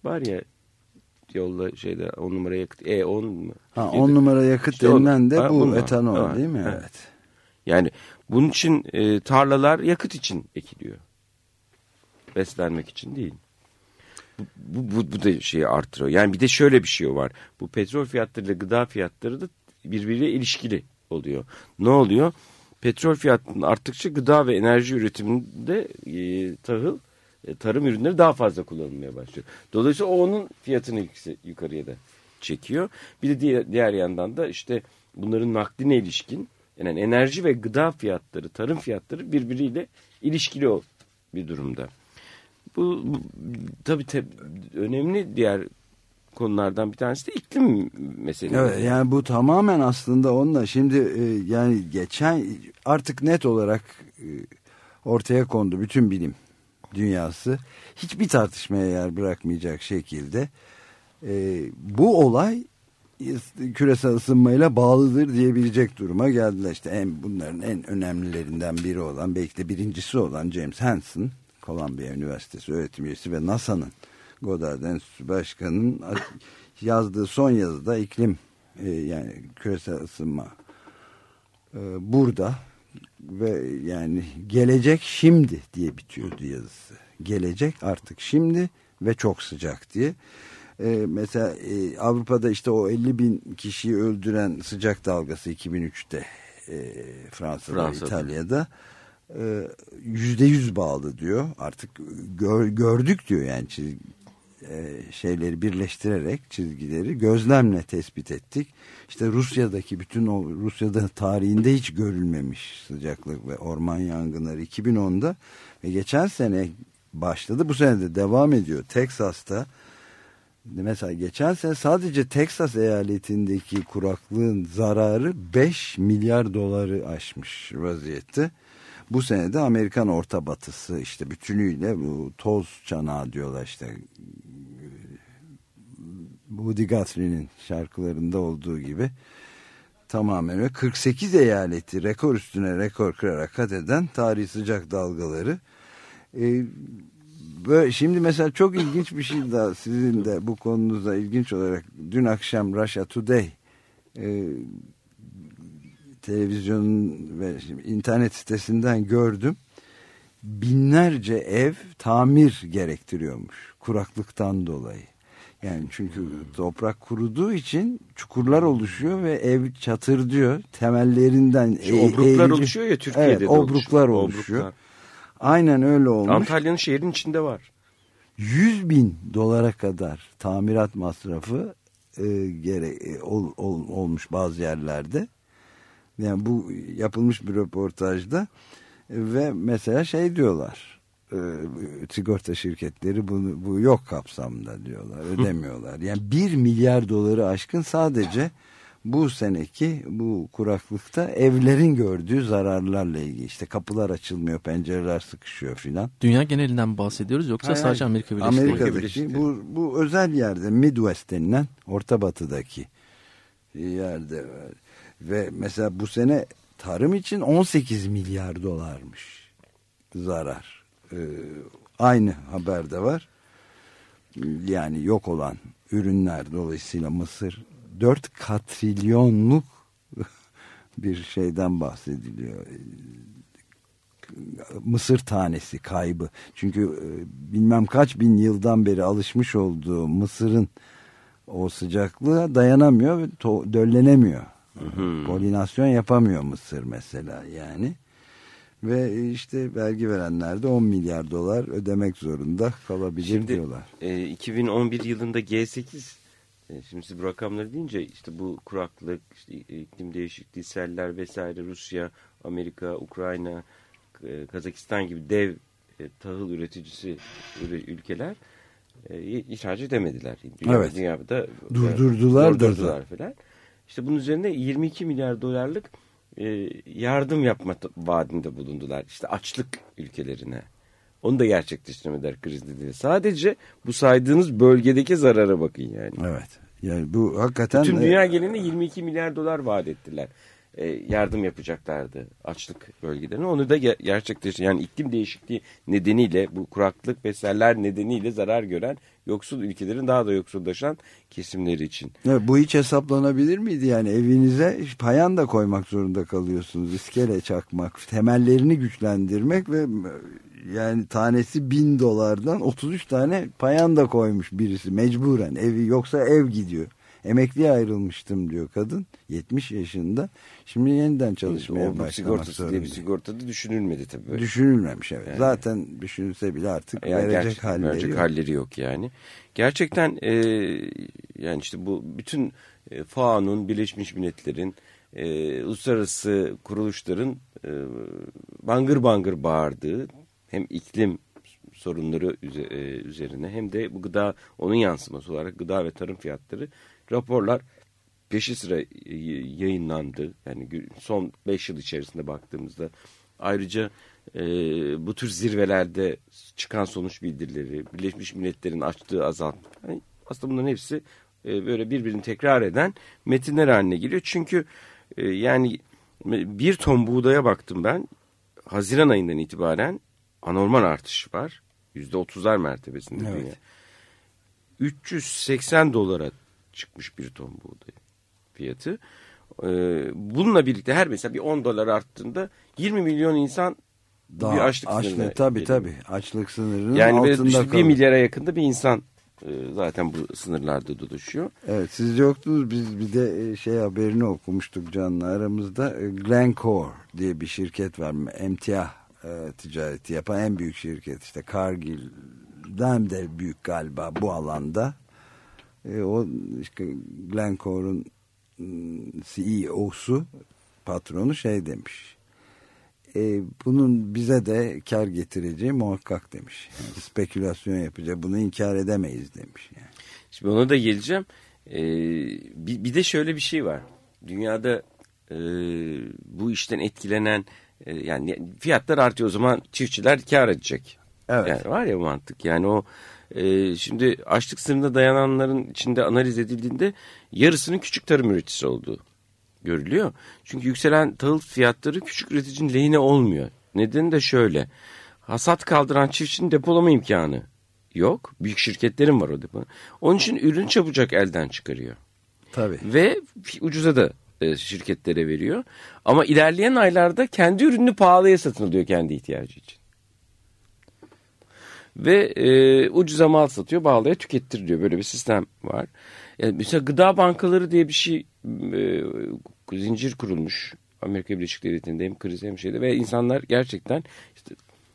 var ya yolda şeyde on numara yakıt E on mu? Ha, on numara yakıt işte denilen de bu bunlar, etanol ha, değil mi? Evet. evet. Yani bunun için e, tarlalar yakıt için ekiliyor. Beslenmek için değil. Bu, bu, bu, bu da şeyi artırıyor. Yani bir de şöyle bir şey var. Bu petrol fiyatları ile gıda fiyatları da birbiriyle ilişkili oluyor. Ne oluyor? Petrol fiyatının arttıkça gıda ve enerji üretiminde e, tahıl, e, tarım ürünleri daha fazla kullanılmaya başlıyor. Dolayısıyla o onun fiyatını yükse, yukarıya da çekiyor. Bir de diğer, diğer yandan da işte bunların nakline ilişkin yani enerji ve gıda fiyatları, tarım fiyatları birbiriyle ilişkili o bir durumda. Bu, bu tabii te, önemli diğer konulardan bir tanesi de iklim meselesi. Evet, yani bu tamamen aslında onunla şimdi e, yani geçen artık net olarak e, ortaya kondu bütün bilim dünyası hiçbir tartışmaya yer bırakmayacak şekilde e, bu olay küresel ısınmayla bağlıdır diyebilecek duruma geldiler. İşte en, bunların en önemlilerinden biri olan belki de birincisi olan James Hansen, Columbia Üniversitesi öğretim üyesi ve NASA'nın Goddard Enstitüsü Başkanı'nın yazdığı son yazıda iklim e, yani küresel ısınma e, burada ve yani gelecek şimdi diye bitiyordu yazısı. Gelecek artık şimdi ve çok sıcak diye. E, mesela e, Avrupa'da işte o elli bin kişiyi öldüren sıcak dalgası iki bin üçte e, Fransa'da, Fransa'da, İtalya'da yüzde yüz bağlı diyor. Artık gör, gördük diyor yani çizgi, e, şeyleri birleştirerek çizgileri gözlemle tespit ettik. İşte Rusya'daki bütün o Rusya'da tarihinde hiç görülmemiş sıcaklık ve orman yangınları iki bin onda ve geçen sene başladı. Bu sene de devam ediyor. Teksas'ta mesela geçen sene sadece Teksas eyaletindeki kuraklığın zararı beş milyar doları aşmış vaziyette. Bu sene de Amerikan orta batısı işte bütünüyle bu toz çanağı diyorlar işte Woody Guthrie'nin şarkılarında olduğu gibi tamamen öyle kırk sekiz eyaleti rekor üstüne rekor kırarak kat eden tarihi sıcak dalgaları. Ee, böyle şimdi mesela çok ilginç bir şey daha sizin de bu konunuzda ilginç olarak dün akşam Russia Today e, televizyonun ve internet sitesinden gördüm. Binlerce ev tamir gerektiriyormuş kuraklıktan dolayı. Yani çünkü toprak kuruduğu için çukurlar oluşuyor ve ev çatırdıyor. Temellerinden Şu obruklar eğilim, oluşuyor ya Türkiye'de evet, de obruklar oluşuyor. Obruklar. Aynen öyle olmuş. Antalya'nın şehrin içinde var. yüz bin dolara kadar tamirat masrafı e, gere, e, ol, ol, olmuş bazı yerlerde. Yani bu yapılmış bir röportajda ve mesela şey diyorlar e, sigorta şirketleri bunu bu yok kapsamda diyorlar, ödemiyorlar. Yani bir milyar doları aşkın sadece bu seneki bu kuraklıkta evlerin gördüğü zararlarla ilgili. İşte kapılar açılmıyor, pencereler sıkışıyor filan. Dünya genelinden bahsediyoruz yoksa hayır, sadece Amerika Birleşik Devletleri? Amerika'daki bu, bu özel yerde Midwest denilen Orta Batı'daki yerde ve mesela bu sene tarım için on sekiz milyar dolarmış zarar. Ee, aynı haberde var. Yani yok olan ürünler dolayısıyla Mısır dört katrilyonluk bir şeyden bahsediliyor. Mısır tanesi kaybı. Çünkü bilmem kaç bin yıldan beri alışmış olduğu Mısır'ın o sıcaklığa dayanamıyor ve döllenemiyor. Hı-hı. Polinasyon yapamıyor Mısır mesela yani. Ve işte vergi verenler de on milyar dolar ödemek zorunda kalabilir şimdi, diyorlar. E, iki bin on bir yılında G sekiz e, şimdi siz bu rakamları deyince işte bu kuraklık, işte iklim değişikliği, seller vesaire Rusya, Amerika, Ukrayna, e, Kazakistan gibi dev e, tahıl üreticisi ülkeler e, ihraç edemediler. Dünya, evet. Dünyada durdurdular, e, durdurdular falan. İşte bunun üzerine yirmi iki milyar dolarlık e, yardım yapma vaadinde bulundular. İşte açlık ülkelerine. Onu da gerçekleştiremediler krizde diye. Sadece bu saydığınız bölgedeki zarara bakın yani. Evet. Yani bu hakikaten... Tüm dünya genelinde yirmi iki milyar dolar vaat ettiler. e, yardım yapacaklardı açlık bölgelerine. Onu da ge- gerçekleşti. Yani iklim değişikliği nedeniyle, bu kuraklık ve seller nedeniyle zarar gören yoksul ülkelerin daha da yoksullaşan kesimleri için. Evet, bu hiç hesaplanabilir miydi? Yani evinize payanda koymak zorunda kalıyorsunuz. İskele çakmak, temellerini güçlendirmek ve yani tanesi bin dolardan otuz üç tane payanda koymuş birisi mecburen. Evi yoksa ev gidiyor. Emekliye ayrılmıştım diyor kadın, yetmiş yaşında. Şimdi yeniden çalışmaya o, başlamak zorunda. Diye bir sigorta da düşünülmedi tabii. Böyle. Düşünülmemiş evet. Yani, zaten düşünülse bile artık yani verecek halleri verecek yok. halleri yok yani. Gerçekten e, yani işte bu bütün e, F A O'nun, Birleşmiş Milletler'in, e, uluslararası kuruluşların e, bangır bangır bağırdığı hem iklim sorunları üzerine hem de bu gıda, onun yansıması olarak gıda ve tarım fiyatları raporlar peşi sıra yayınlandı. Yani son beş yıl içerisinde baktığımızda ayrıca e, bu tür zirvelerde çıkan sonuç bildirileri, Birleşmiş Milletler'in açtığı azaltma, yani aslında bunların hepsi e, böyle birbirini tekrar eden metinler haline geliyor. Çünkü e, yani bir ton buğdaya baktım ben, Haziran ayından itibaren anormal artış var. yüzde otuzlar mertebesinde evet. Dünya. üç yüz seksen dolara çıkmış bir ton buğday fiyatı. Ee, bununla birlikte her mesela bir on dolar arttığında yirmi milyon insan Daha bir açlık açlık, sınırına tabii geliyor. tabii açlık sınırının yani altında işte kalıyor. bir milyara yakında bir insan e, zaten bu sınırlarda dolaşıyor. Evet, siz yoktunuz, biz bir de şey haberini okumuştuk Can'la aramızda. Glencore diye bir şirket var, emtia e, ticareti yapan en büyük şirket, işte Cargill'den de büyük galiba bu alanda. E, o işte Glencore'un C E O'su, patronu şey demiş, e, bunun bize de kar getireceği muhakkak demiş. Yani spekülasyon yapacak, bunu inkar edemeyiz demiş. Yani. Şimdi ona da geleceğim. Ee, bir, bir de şöyle bir şey var. Dünyada e, bu işten etkilenen e, yani fiyatlar artıyor, o zaman çiftçiler kar edecek. Evet. Yani var ya bu mantık. Yani o e, şimdi açlık sınırına dayananların içinde analiz edildiğinde yarısının küçük tarım üreticisi olduğu görülüyor. Çünkü yükselen tahıl fiyatları küçük üreticinin lehine olmuyor. Nedeni de şöyle. Hasat kaldıran çiftçinin depolama imkanı yok. Büyük şirketlerin var o depo. Onun için ürün çabucak elden çıkarıyor. Tabii. Ve ucuza da e, şirketlere veriyor. Ama ilerleyen aylarda kendi ürününü pahalıya satın alıyor kendi ihtiyacı için. Ve e, ucuza mal satıyor, pahalıya tükettiriliyor. Böyle bir sistem var. Yani mesela gıda bankaları diye bir şey, e, zincir kurulmuş Amerika Birleşik Devletleri'nde, hem kriz hem şeyde, ve insanlar gerçekten işte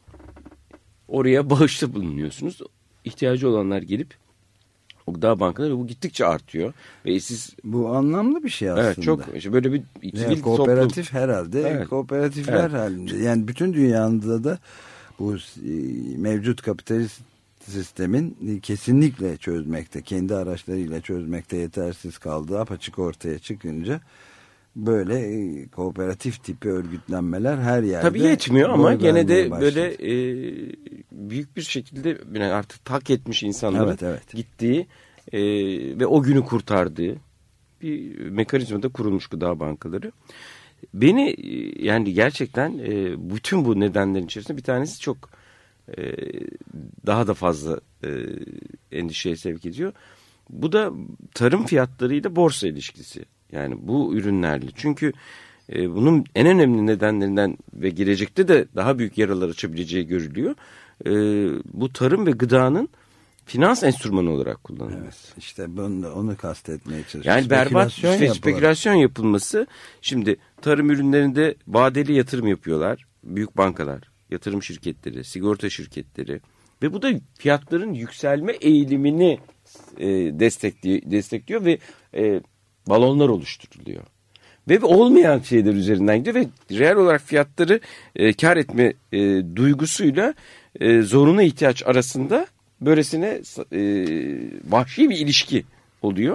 oraya bağışta bulunuyorsunuz. İhtiyacı olanlar gelip o gıda bankaları, bu gittikçe artıyor ve siz, bu anlamlı bir şey aslında. Evet, çok işte böyle bir yani kooperatif toplum. Herhalde evet. Kooperatifler evet. halinde. Yani bütün dünyada da bu mevcut kapitalist sistemin kesinlikle çözmekte, kendi araçlarıyla çözmekte yetersiz kaldığı apaçık ortaya çıkınca böyle kooperatif tipi örgütlenmeler her yerde. Tabii yetmiyor ama gene de böyle e, büyük bir şekilde yani artık tak etmiş insanların evet, evet. gittiği e, ve o günü kurtardığı bir mekanizmada kurulmuş gıda bankaları. Beni yani gerçekten e, bütün bu nedenlerin içerisinde bir tanesi çok e, daha da fazla e, endişeye sevk ediyor. Bu da tarım fiyatlarıyla borsa ilişkisi. Yani bu ürünlerle. Çünkü e, bunun en önemli nedenlerinden ve gelecekte de daha büyük yaralar açabileceği görülüyor. E, bu tarım ve gıdanın finans enstrümanı olarak kullanılması. Evet, işte bunu, onu kastetmeye çalışıyorum. Yani berbat spekülasyon, spekülasyon yapılması. Şimdi tarım ürünlerinde vadeli yatırım yapıyorlar. Büyük bankalar, yatırım şirketleri, sigorta şirketleri. Ve bu da fiyatların yükselme eğilimini e, destekliyor, destekliyor ve e, balonlar oluşturuluyor. Ve olmayan şeyler üzerinden gidiyor ve reel olarak fiyatları e, kar etme e, duygusuyla e, zorunlu ihtiyaç arasında böylesine e, vahşi bir ilişki oluyor.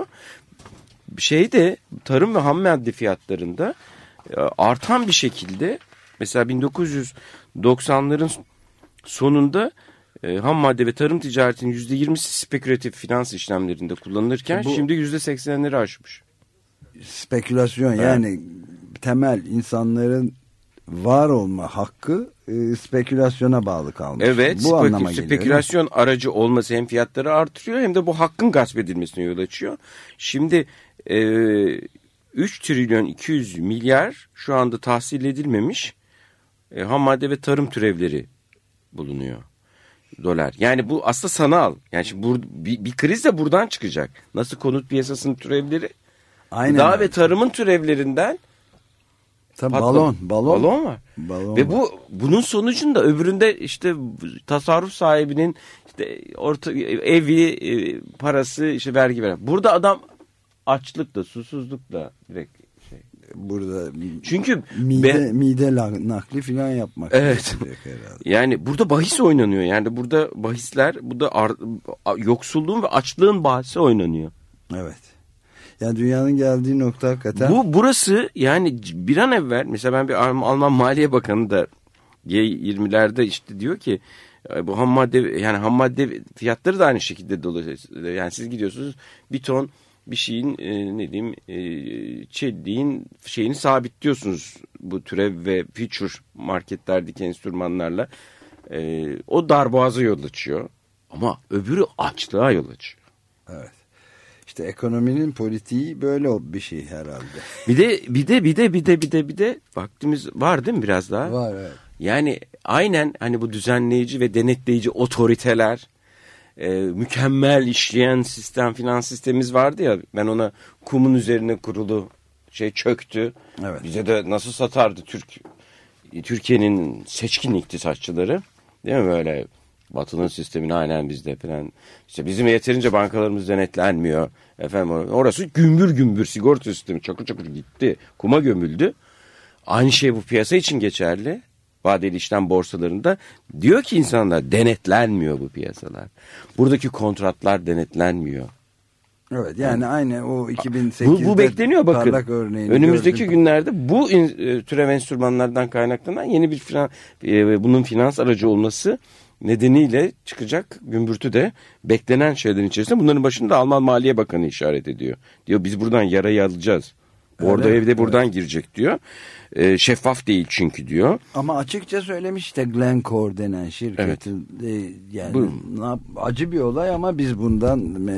Şeyde tarım ve ham madde fiyatlarında e, artan bir şekilde, mesela bin dokuz yüz doksanların sonunda e, ham madde ve tarım ticaretinin yüzde yirmisi spekülatif finans işlemlerinde kullanılırken bu, şimdi yüzde seksenleri aşmış. Spekülasyon evet. Yani temel insanların var olma hakkı e, spekülasyona bağlı kalmış. Evet, bu spek- anlama spekülasyon geliyor. aracı olması hem fiyatları artırıyor hem de bu hakkın gasp edilmesine yol açıyor. Şimdi e, üç trilyon iki yüz milyar şu anda tahsil edilmemiş e, ham madde ve tarım türevleri bulunuyor. Dolar. Yani bu aslında sanal. Yani şimdi bur- bir, bir kriz de buradan çıkacak. Nasıl konut piyasasının türevleri? Aynen. Gıda öyle. ve tarımın türevlerinden Tabii patlam- balon, balon. balon var. Balon Ve var. bu bunun sonucunda öbüründe işte tasarruf sahibinin işte orta evi, e, parası, işte vergi veren. Burada adam açlıkla, susuzlukla direkt şey. Burada Çünkü mide, ben, mide nakli falan yapmak. Evet. Yani burada bahis oynanıyor. Yani burada bahisler, burada ar, yoksulluğun ve açlığın bahsi oynanıyor. Evet. Yani dünyanın geldiği nokta hakikaten. Bu burası yani bir an evvel mesela ben bir Alman Maliye Bakanı da G yirmilerde işte diyor ki bu ham madde yani ham madde fiyatları da aynı şekilde dolayısıyla yani siz gidiyorsunuz bir ton bir şeyin e, ne diyeyim e, çeldiğin şeyini sabitliyorsunuz bu türev ve future marketlerdeki enstrümanlarla e, o darboğaza yol açıyor ama öbürü açlığa yol açıyor. Evet. İşte ekonominin politiği böyle bir şey herhalde. Bir de bir de bir de bir de bir de bir de vaktimiz var değil mi biraz daha? Var evet. Yani aynen hani bu düzenleyici ve denetleyici otoriteler e, mükemmel işleyen sistem finans sistemimiz vardı ya ben ona kumun üzerine kurulu şey çöktü. Evet. Bize de nasıl satardı Türk Türkiye'nin seçkin iktisatçıları değil mi böyle Batı'nın sistemini aynen bizde falan. İşte bizim yeterince bankalarımız denetlenmiyor. Efendim orası gümbür gümbür sigorta sistemi çakır çakır gitti. Kuma gömüldü. Aynı şey bu piyasa için geçerli. Vadeli işlem borsalarında diyor ki insanlar denetlenmiyor bu piyasalar. Buradaki kontratlar denetlenmiyor. Evet yani, yani aynı o iki bin sekizde bu, bu bekleniyor bakın. Önümüzdeki gördüm. günlerde bu in, türev enstrümanlardan kaynaklanan yeni bir finan, e, bunun finans aracı olması nedeniyle çıkacak gümbürtü de beklenen şeylerin içerisinde bunların başında Alman Maliye Bakanı işaret ediyor. Diyor biz buradan yarayı alacağız. Orada Öyle evde mi? buradan Evet. girecek diyor. E, şeffaf değil çünkü diyor. Ama açıkça söylemiş işte Glencore denen şirketin evet. yani bu, acı bir olay ama biz bundan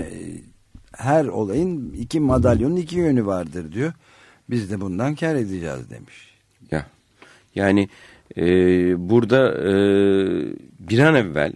her olayın iki madalyonun iki yönü vardır diyor. Biz de bundan kar edeceğiz demiş. Ya yani e, burada e, bir an evvel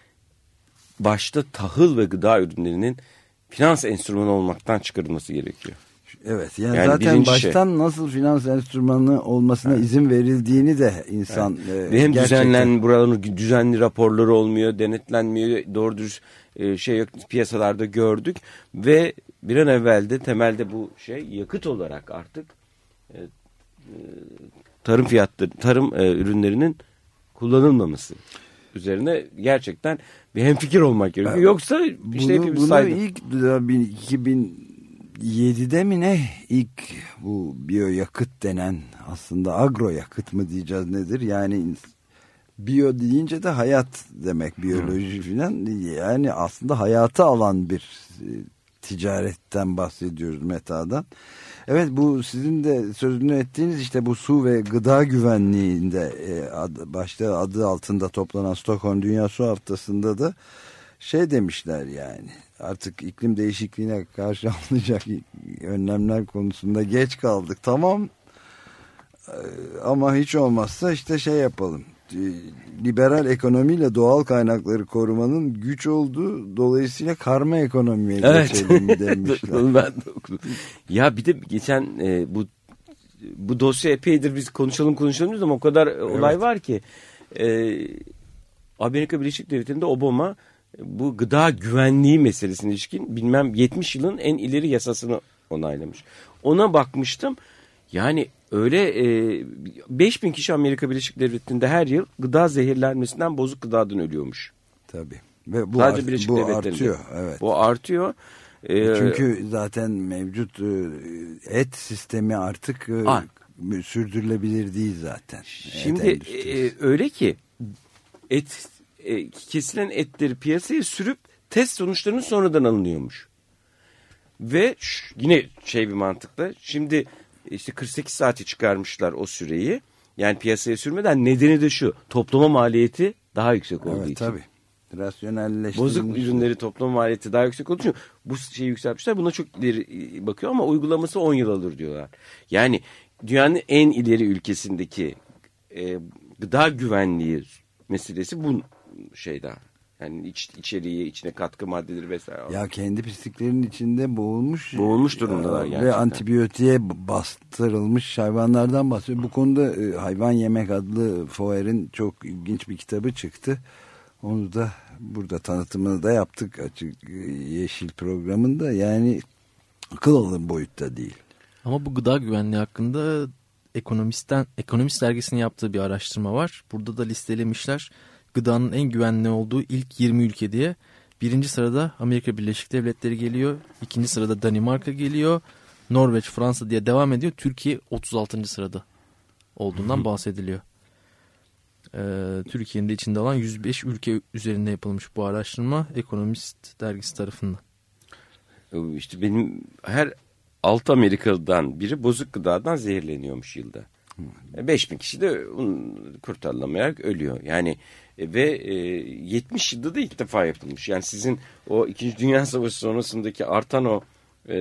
başta tahıl ve gıda ürünlerinin finans enstrümanı olmaktan çıkarılması gerekiyor. Evet yani, yani zaten baştan şey, nasıl finans enstrümanı olmasına evet. izin verildiğini de insan evet. e, ve hem gerçekten... düzenlen buraların düzenli raporları olmuyor, denetlenmiyor, doğru dürüst e, şey yok, piyasalarda gördük ve bir an evvel de temelde bu şey yakıt olarak artık e, e, tarım fiyatları, tarım e, ürünlerinin kullanılmaması üzerine gerçekten bir hemfikir olmak gerekiyor. Evet. Yoksa işte bunu, hepimiz bunu saydık. ilk iki bin yedide mi ne ilk bu biyoyakıt denen aslında agroyakıt mı diyeceğiz nedir? Yani biyo deyince de hayat demek biyoloji filan yani aslında hayatı alan bir ticaretten bahsediyoruz metadan. Evet bu sizin de sözünü ettiğiniz işte bu su ve gıda güvenliğinde e, adı, başta adı altında toplanan Stockholm Dünya Su Haftası'nda da şey demişler yani artık iklim değişikliğine karşı alınacak önlemler konusunda geç kaldık tamam ama hiç olmazsa işte şey yapalım liberal ekonomiyle doğal kaynakları korumanın güç olduğu dolayısıyla karma ekonomiye evet. geçelim demişler. Ben de okudum. Ya bir de geçen e, bu bu dosya epeydir biz konuşalım konuşalım diyoruz ama o kadar evet. olay var ki e, Amerika Birleşik Devletleri'nde Obama bu gıda güvenliği meselesine ilişkin bilmem yetmiş yılın en ileri yasasını onaylamış. Ona bakmıştım. Yani öyle e, beş bin kişi Amerika Birleşik Devletleri'nde her yıl gıda zehirlenmesinden bozuk gıdadan ölüyormuş. Tabii. Ve bu, Sadece art, Birleşik bu Devletleri'nde. artıyor. Evet. Bu artıyor. Ee, Çünkü zaten mevcut et sistemi artık Aa. sürdürülebilir değil zaten. Şimdi e, öyle ki et e, kesilen etleri piyasaya sürüp test sonuçlarının sonradan alınıyormuş. Ve yine şey bir mantıkla şimdi işte kırk sekiz saati çıkarmışlar o süreyi. Yani piyasaya sürmeden, nedeni de şu: toplama maliyeti daha yüksek olduğu evet, için. Tabii. Rasyonelleştirilmiş. Bozuk ürünleri toplama maliyeti daha yüksek olduğu için bu şeyi yükseltmişler. Buna çok ileri bakıyor ama uygulaması on yıl alır diyorlar. Yani dünyanın en ileri ülkesindeki e, gıda güvenliği meselesi bu şeyde. Yani iç, içeriği, içine katkı maddeleri vesaire. Ya kendi pisliklerinin içinde boğulmuş. Boğulmuş durumdalar ve gerçekten. Ve antibiyotiğe bastırılmış hayvanlardan bahsediyor. Bu konuda e, Hayvan Yemek adlı Foer'in çok ilginç bir kitabı çıktı. Onu da burada tanıtımını da yaptık açık Yeşil programında. Yani akıl alır boyutta değil. Ama bu gıda güvenliği hakkında Ekonomist'ten, Ekonomist dergisinin yaptığı bir araştırma var. Burada da listelemişler. Gıdanın en güvenli olduğu ilk yirmi ülke diye. Birinci sırada Amerika Birleşik Devletleri geliyor. İkinci sırada Danimarka geliyor. Norveç, Fransa diye devam ediyor. Türkiye otuz altıncı sırada olduğundan bahsediliyor. Ee, Türkiye'nin de içinde olan yüz beş ülke üzerinde yapılmış bu araştırma Ekonomist dergisi tarafından. İşte benim her altı Amerikalı'dan biri bozuk gıdadan zehirleniyormuş yılda. beş bin kişi de kurtarılamayarak ölüyor. Yani ve e, yetmiş yılda da ilk defa yapılmış. Yani sizin o İkinci Dünya Savaşı sonrasındaki artan o e,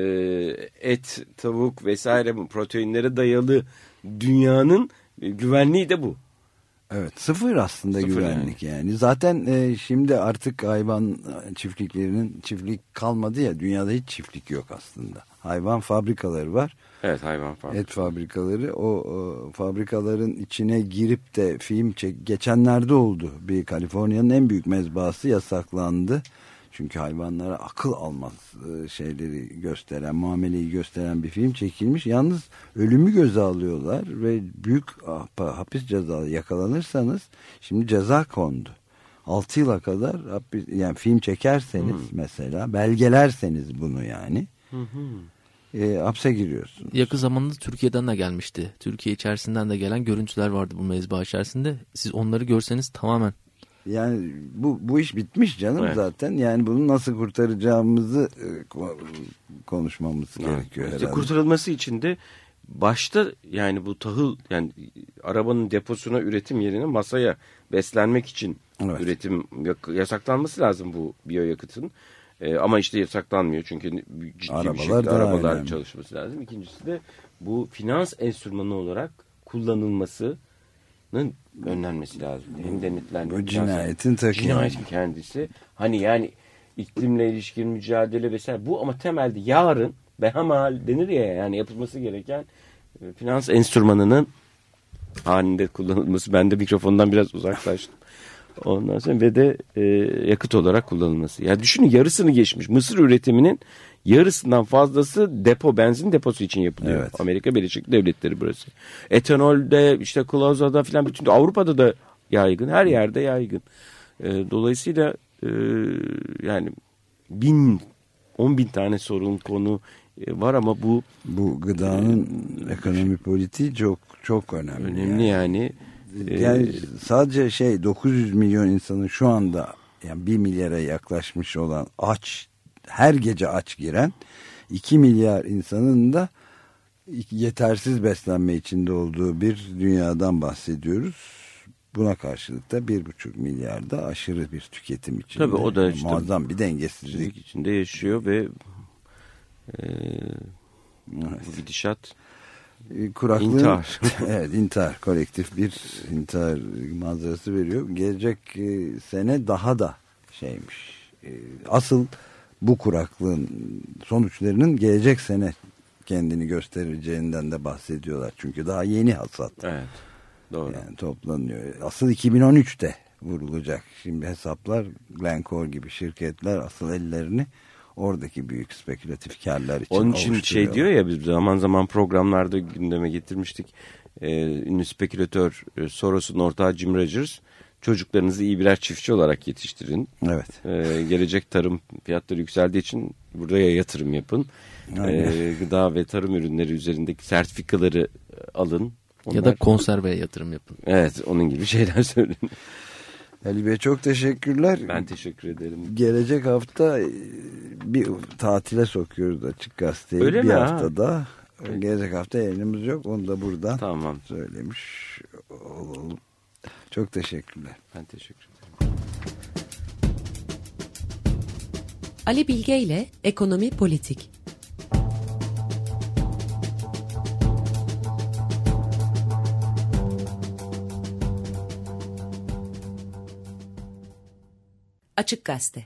et, tavuk vesaire proteinlere dayalı dünyanın e, güvenliği de bu. Evet, sıfır aslında sıfır güvenlik yani. yani. Zaten e, şimdi artık hayvan çiftliklerinin çiftlik kalmadı ya, dünyada hiç çiftlik yok aslında. Hayvan fabrikaları var. Evet, hayvan fabrikaları. Et fabrikaları. O, o fabrikaların içine girip de film çek geçenlerde oldu. Bir Kaliforniya'nın en büyük mezbahası yasaklandı. Çünkü hayvanlara akıl almaz şeyleri gösteren, muameleyi gösteren bir film çekilmiş. Yalnız ölümü göze alıyorlar ve büyük hapis cezalı yakalanırsanız şimdi ceza kondu. altı yıla kadar hapis, yani film çekerseniz hmm. mesela belgelerseniz bunu yani hmm. e, hapse giriyorsunuz. Yakın zamanda Türkiye'den de gelmişti. Türkiye içerisinden de gelen görüntüler vardı bu mezba içerisinde. Siz onları görseniz tamamen. Yani bu bu iş bitmiş canım evet. zaten. Yani bunu nasıl kurtaracağımızı e, konuşmamız evet. gerekiyor işte herhalde. Kurtarılması için de başta yani bu tahıl, yani arabanın deposuna üretim yerine masaya beslenmek için evet. üretim yasaklanması lazım bu biyoyakıtın. Ee, ama işte yasaklanmıyor çünkü ciddi arabalar bir şekilde arabalar önemli. Çalışması lazım. İkincisi de bu finans enstrümanı olarak kullanılmasının önlenmesi lazım. Hem denetlenmesi. Bu cinayetin ta Cinayetin kendisi. Hani yani iklimle ilişkin mücadele vesaire bu, ama temelde yarın behamal denir ya, yani yapılması gereken finans enstrümanının halinde kullanılması. Ben de mikrofondan biraz uzaklaştım. Ondan sonra ve de e, yakıt olarak kullanılması. Yani düşünün, yarısını geçmiş. Mısır üretiminin yarısından fazlası depo, benzin deposu için yapılıyor. Evet. Amerika Birleşik Devletleri burası. Etanolde, işte klozada filan, bütün Avrupa'da da yaygın. Her yerde yaygın. E, dolayısıyla e, yani bin, on bin tane sorun, konu e, var ama bu bu gıdanın e, ekonomi politiği çok çok önemli. Önemli yani. yani. Yani sadece şey dokuz yüz milyon insanın şu anda yani bir milyara yaklaşmış olan aç, her gece aç giren iki milyar insanın da yetersiz beslenme içinde olduğu bir dünyadan bahsediyoruz. Buna karşılık da bir buçuk milyarda aşırı bir tüketim içinde. Tabii o da işte muazzam bir dengesizlik içinde yaşıyor ve e, evet. bu gidişat kuraklığın intihar. evet, intihar, kolektif bir intihar manzarası veriyor. Gelecek e, sene daha da şeymiş. E, asıl bu kuraklığın sonuçlarının gelecek sene kendini göstereceğinden de bahsediyorlar. Çünkü daha yeni hasat. Evet. Doğru. Yani toplanıyor. Asıl iki bin on üçte vurulacak. Şimdi hesaplar, Glencore gibi şirketler asıl ellerini oradaki büyük spekülatif karlar için. Onun için şey diyor ya, biz zaman zaman programlarda gündeme getirmiştik. Ee, ünlü spekülatör e, Soros'un ortağı Jim Rogers, çocuklarınızı iyi birer çiftçi olarak yetiştirin. Evet. Ee, gelecek tarım fiyatları yükseldiği için buraya yatırım yapın. Ee, gıda ve tarım ürünleri üzerindeki sertifikaları alın. Onlar... Ya da konserveye yatırım yapın. Evet, onun gibi şeyler söyleyin. Ali Bey çok teşekkürler. Ben teşekkür ederim. Gelecek hafta bir tatile sokuyoruz Açık Gazete'yi. Öyle bir mi haftada. Evet. Gelecek hafta yayınımız yok. Onu da buradan tamam. söylemiş olalım. Çok teşekkürler. Ben teşekkür ederim. Ali Bilge ile Ekonomi Politik. Açık Gazete.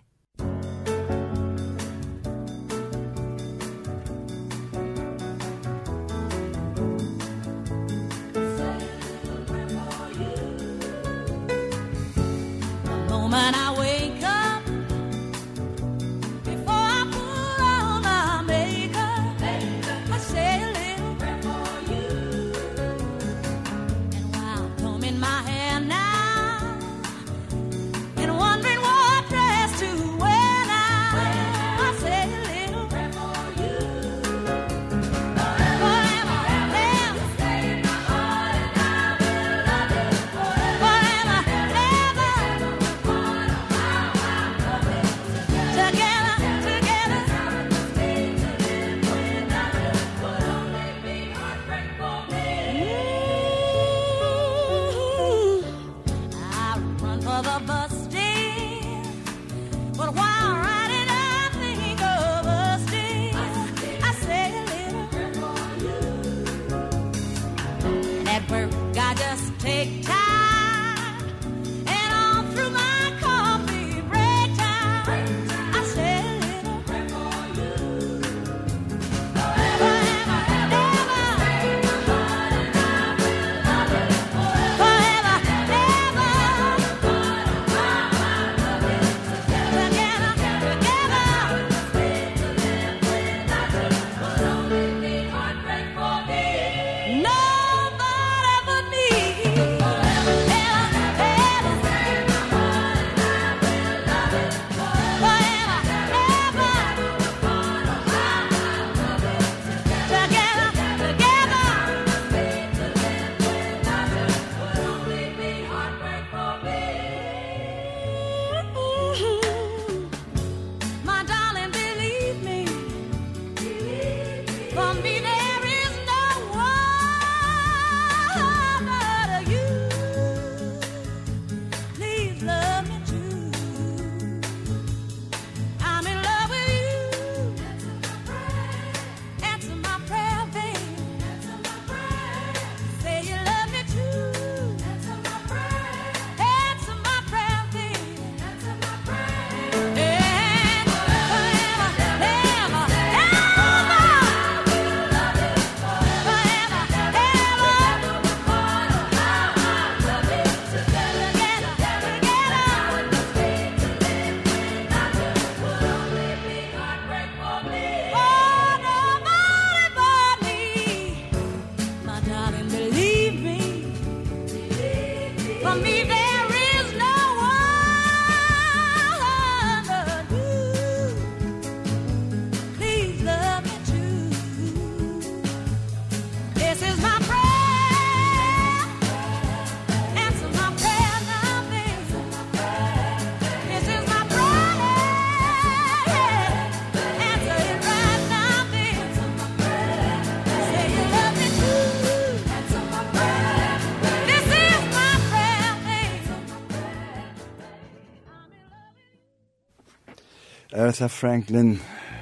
Aretha Franklin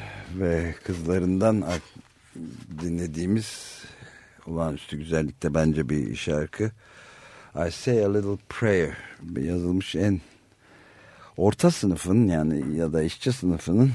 ve kızlarından dinlediğimiz olağanüstü güzellikte bence bir şarkı. I Say a Little Prayer yazılmış en orta sınıfın yani ya da işçi sınıfının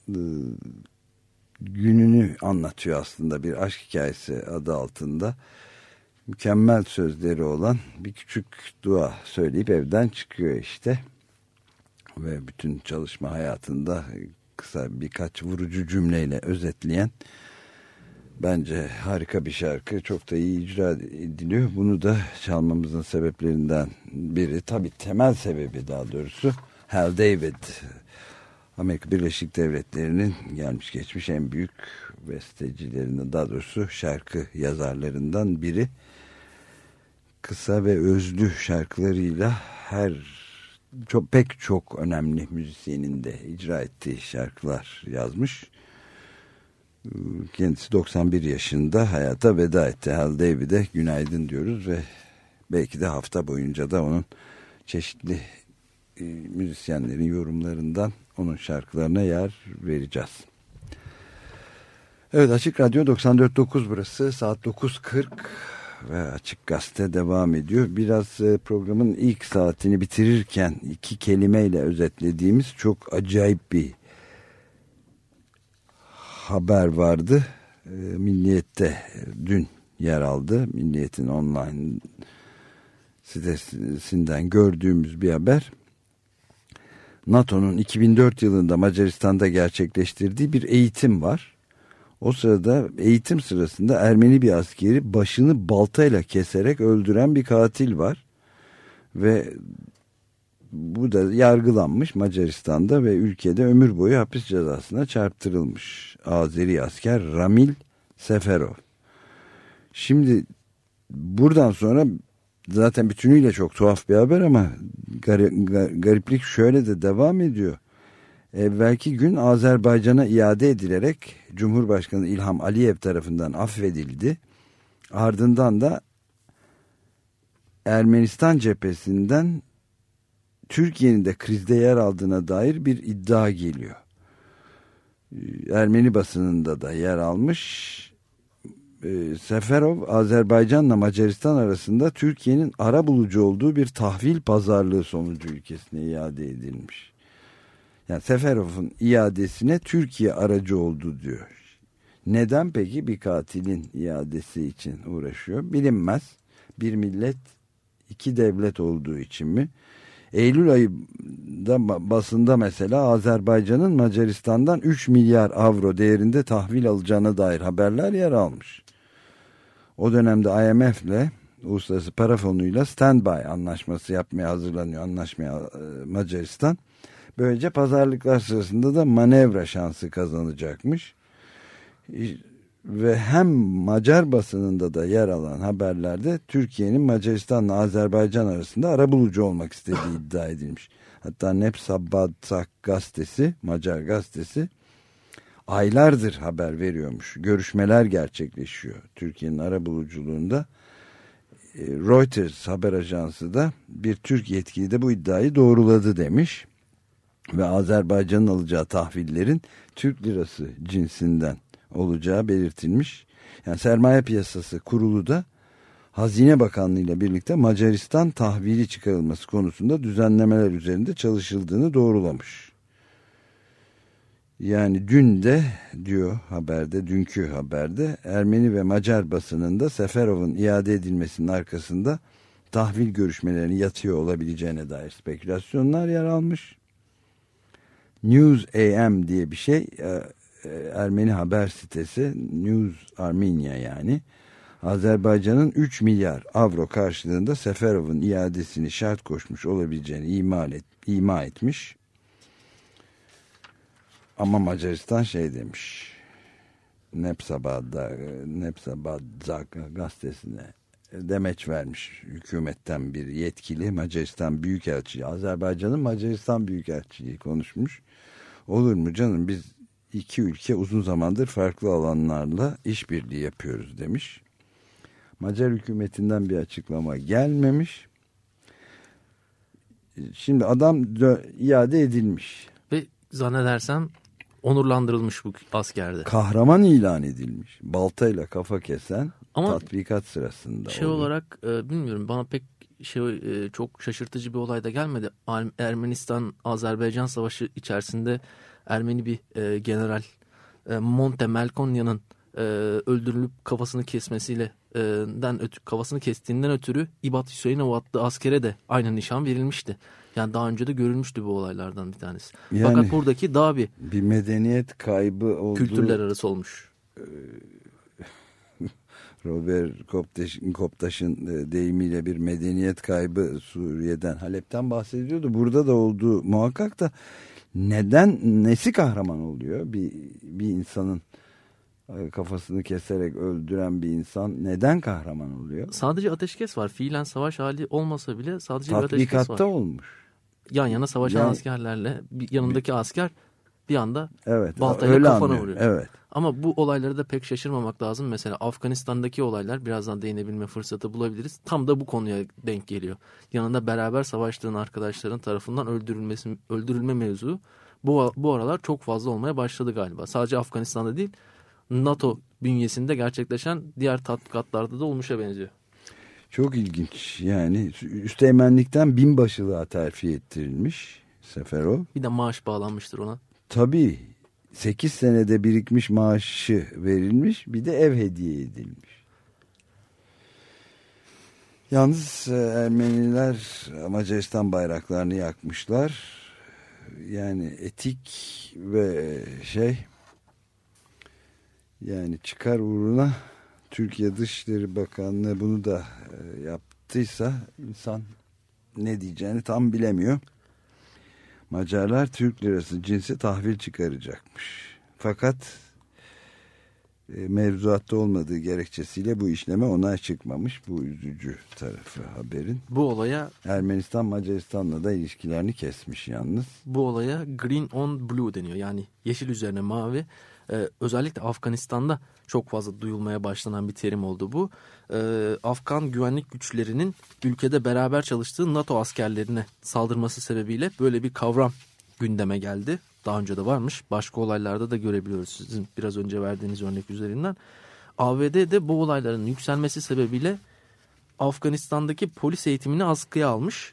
gününü anlatıyor aslında, bir aşk hikayesi adı altında. Mükemmel sözleri olan bir küçük dua söyleyip evden çıkıyor işte. Ve bütün çalışma hayatında kısa birkaç vurucu cümleyle özetleyen bence harika bir şarkı. Çok da iyi icra ediliyor. Bunu da çalmamızın sebeplerinden biri, tabii temel sebebi daha doğrusu, Hal David, Amerika Birleşik Devletleri'nin gelmiş geçmiş en büyük bestecilerinden, daha doğrusu şarkı yazarlarından biri. Kısa ve özlü şarkılarıyla her çok pek çok önemli müzisyenin de icra ettiği şarkılar yazmış. Kendisi doksan bir yaşında hayata veda etti. Hal David'e günaydın diyoruz ve belki de hafta boyunca da onun çeşitli e, müzisyenlerin yorumlarından onun şarkılarına yer vereceğiz. Evet, Açık Radyo doksan dört nokta dokuz burası, saat dokuz kırk ve Açık Gazete devam ediyor. Biraz e, programın ilk saatini bitirirken iki kelimeyle özetlediğimiz çok acayip bir haber vardı. E, Milliyet'te dün yer aldı. Milliyet'in online sitesinden gördüğümüz bir haber. NATO'nun iki bin dört yılında Macaristan'da gerçekleştirdiği bir eğitim var. O sırada eğitim sırasında Ermeni bir askeri başını baltayla keserek öldüren bir katil var. Ve bu da yargılanmış Macaristan'da ve ülkede ömür boyu hapis cezasına çarptırılmış Azeri asker Ramil Seferov. Şimdi buradan sonra zaten bütünüyle çok tuhaf bir haber ama gariplik şöyle de devam ediyor. Evvelki gün Azerbaycan'a iade edilerek Cumhurbaşkanı İlham Aliyev tarafından affedildi. Ardından da Ermenistan cephesinden Türkiye'nin de krizde yer aldığına dair bir iddia geliyor. Ermeni basınında da yer almış. Seferov, Azerbaycan'la Macaristan arasında Türkiye'nin arabulucu olduğu bir tahvil pazarlığı sonucu ülkesine iade edilmiş. Yani Seferov'un iadesine Türkiye aracı oldu diyor. Neden peki bir katilin iadesi için uğraşıyor? Bilinmez. Bir millet, iki devlet olduğu için mi? Eylül ayında basında mesela Azerbaycan'ın Macaristan'dan üç milyar avro değerinde tahvil alacağına dair haberler yer almış. O dönemde I M F'le, Uluslararası Para Fonu'yla standby anlaşması yapmaya hazırlanıyor. Anlaşmaya Macaristan. Böylece pazarlıklar sırasında da manevra şansı kazanacakmış. Ve hem Macar basınında da yer alan haberlerde Türkiye'nin Macaristan'la Azerbaycan arasında arabulucu olmak istediği iddia edilmiş. Hatta Nepsabatsak gazetesi, Macar gazetesi aylardır haber veriyormuş. Görüşmeler gerçekleşiyor Türkiye'nin arabuluculuğunda. Reuters haber ajansı da bir Türk yetkili de bu iddiayı doğruladı demiş. Ve Azerbaycan'ın alacağı tahvillerin Türk lirası cinsinden olacağı belirtilmiş. Yani Sermaye Piyasası Kurulu da Hazine Bakanlığı ile birlikte Macaristan tahvili çıkarılması konusunda düzenlemeler üzerinde çalışıldığını doğrulamış. Yani dün de diyor haberde, dünkü haberde Ermeni ve Macar basınında Seferov'un iade edilmesinin arkasında tahvil görüşmelerinin yatıyor olabileceğine dair spekülasyonlar yer almış. News A M diye bir şey, Ermeni haber sitesi, News Armenia yani, Azerbaycan'ın üç milyar avro karşılığında Seferov'un iadesini şart koşmuş olabileceğini ima, et, ima etmiş. Ama Macaristan şey demiş, Nepsabad'da, Nepsabadzak gazetesine demeç vermiş hükümetten bir yetkili, Macaristan Büyükelçiliği, Azerbaycan'ın Macaristan Büyükelçiliği konuşmuş. Olur mu canım, biz iki ülke uzun zamandır farklı alanlarla işbirliği yapıyoruz demiş. Macar hükümetinden bir açıklama gelmemiş. Şimdi adam iade edilmiş. Ve zannedersem onurlandırılmış bu askerde. Kahraman ilan edilmiş. Baltayla kafa kesen ama tatbikat sırasında. Şey oluyor. olarak e, bilmiyorum, bana pek şey e, çok şaşırtıcı bir olay da gelmedi. Ermenistan-Azerbaycan savaşı içerisinde Ermeni bir e, general e, Monte Melkonya'nın e, öldürülüp kafasını kesmesiyle e, den ötü, kafasını kestiğinden ötürü İbat Hüseyinov adlı askere de aynı nişan verilmişti. Yani daha önce de görülmüştü bu olaylardan bir tanesi. Yani, fakat buradaki daha bir bir medeniyet kaybı olduğu, kültürler arası olmuş. E, Robert Koptaş'ın Koptaş'ın deyimiyle bir medeniyet kaybı Suriye'den, Halep'ten bahsediyordu. Burada da olduğu muhakkak da neden, nesi kahraman oluyor? Bir, bir insanın kafasını keserek öldüren bir insan neden kahraman oluyor? Sadece ateşkes var. Fiilen savaş hali olmasa bile sadece bir ateşkes var. Tatbikatta olmuş. Yan yana savaşan yani, askerlerle yanındaki asker bir anda evet, baltayla öyle kafana anlıyor. vuruyor. Evet. Ama bu olaylara da pek şaşırmamak lazım. Mesela Afganistan'daki olaylar, birazdan değinebilme fırsatı bulabiliriz. Tam da bu konuya denk geliyor. Yanında beraber savaştığın arkadaşların tarafından öldürülmesi, öldürülme mevzu bu, bu aralar çok fazla olmaya başladı galiba. Sadece Afganistan'da değil, NATO bünyesinde gerçekleşen diğer tatbikatlarda da olmuşa benziyor. Çok ilginç. Yani üsteğmenlikten binbaşılığa terfi ettirilmiş Seferov. Bir de maaş bağlanmıştır ona. Tabii. sekiz senede birikmiş maaşı verilmiş, bir de ev hediye edilmiş. Yalnız Ermeniler Macaristan bayraklarını yakmışlar. Yani etik ve şey, yani çıkar uğruna Türkiye Dışişleri Bakanlığı bunu da yaptıysa insan ne diyeceğini tam bilemiyor. Macarlar Türk lirası cinsi tahvil çıkaracakmış. Fakat e, mevzuatta olmadığı gerekçesiyle bu işleme onay çıkmamış. Bu üzücü tarafı haberin. Bu olaya Ermenistan Macaristan'la da ilişkilerini kesmiş yalnız. Bu olaya green on blue deniyor. Yani yeşil üzerine mavi. Ee, özellikle Afganistan'da çok fazla duyulmaya başlanan bir terim oldu bu. Ee, Afgan güvenlik güçlerinin ülkede beraber çalıştığı NATO askerlerine saldırması sebebiyle böyle bir kavram gündeme geldi. Daha önce de varmış. Başka olaylarda da görebiliyoruz sizin biraz önce verdiğiniz örnek üzerinden. A B D de bu olayların yükselmesi sebebiyle Afganistan'daki polis eğitimini askıya almış.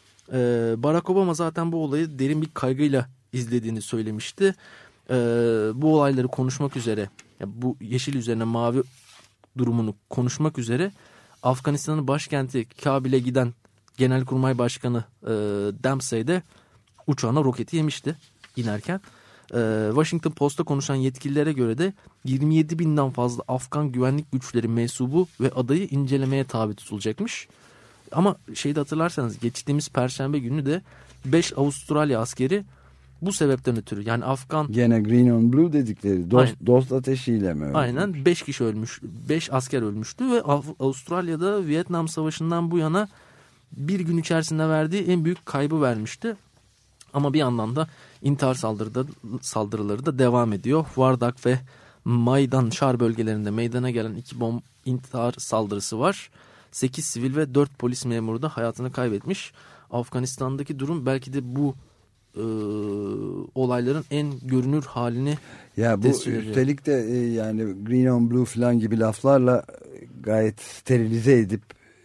Ee, Barack Obama zaten bu olayı derin bir kaygıyla izlediğini söylemişti. Ee, bu olayları konuşmak üzere, yani bu yeşil üzerine mavi durumunu konuşmak üzere Afganistan'ın başkenti Kabil'e giden Genelkurmay Başkanı e, Dempsey de uçağına roketi yemişti inerken. E, Washington Post'ta konuşan yetkililere göre de yirmi yedi binden fazla Afgan güvenlik güçleri mensubu ve adayı incelemeye tabi tutulacakmış. Ama şeyde hatırlarsanız geçtiğimiz Perşembe günü de beş Avustralya askeri bu sebepten ötürü, yani Afgan... Gene green on blue dedikleri dost, dost ateşiyle mi ölmüş? Aynen, beş kişi ölmüş, beş asker ölmüştü ve Avustralya'da Vietnam Savaşı'ndan bu yana bir gün içerisinde verdiği en büyük kaybı vermişti. Ama bir yandan da intihar saldırıda, saldırıları da devam ediyor. Vardak ve Maydan Şar bölgelerinde meydana gelen iki bomb intihar saldırısı var. sekiz sivil ve dört polis memuru da hayatını kaybetmiş. Afganistan'daki durum belki de bu e, olayların en görünür halini ya bu üstelik de e, yani green on blue falan gibi laflarla gayet sterilize edip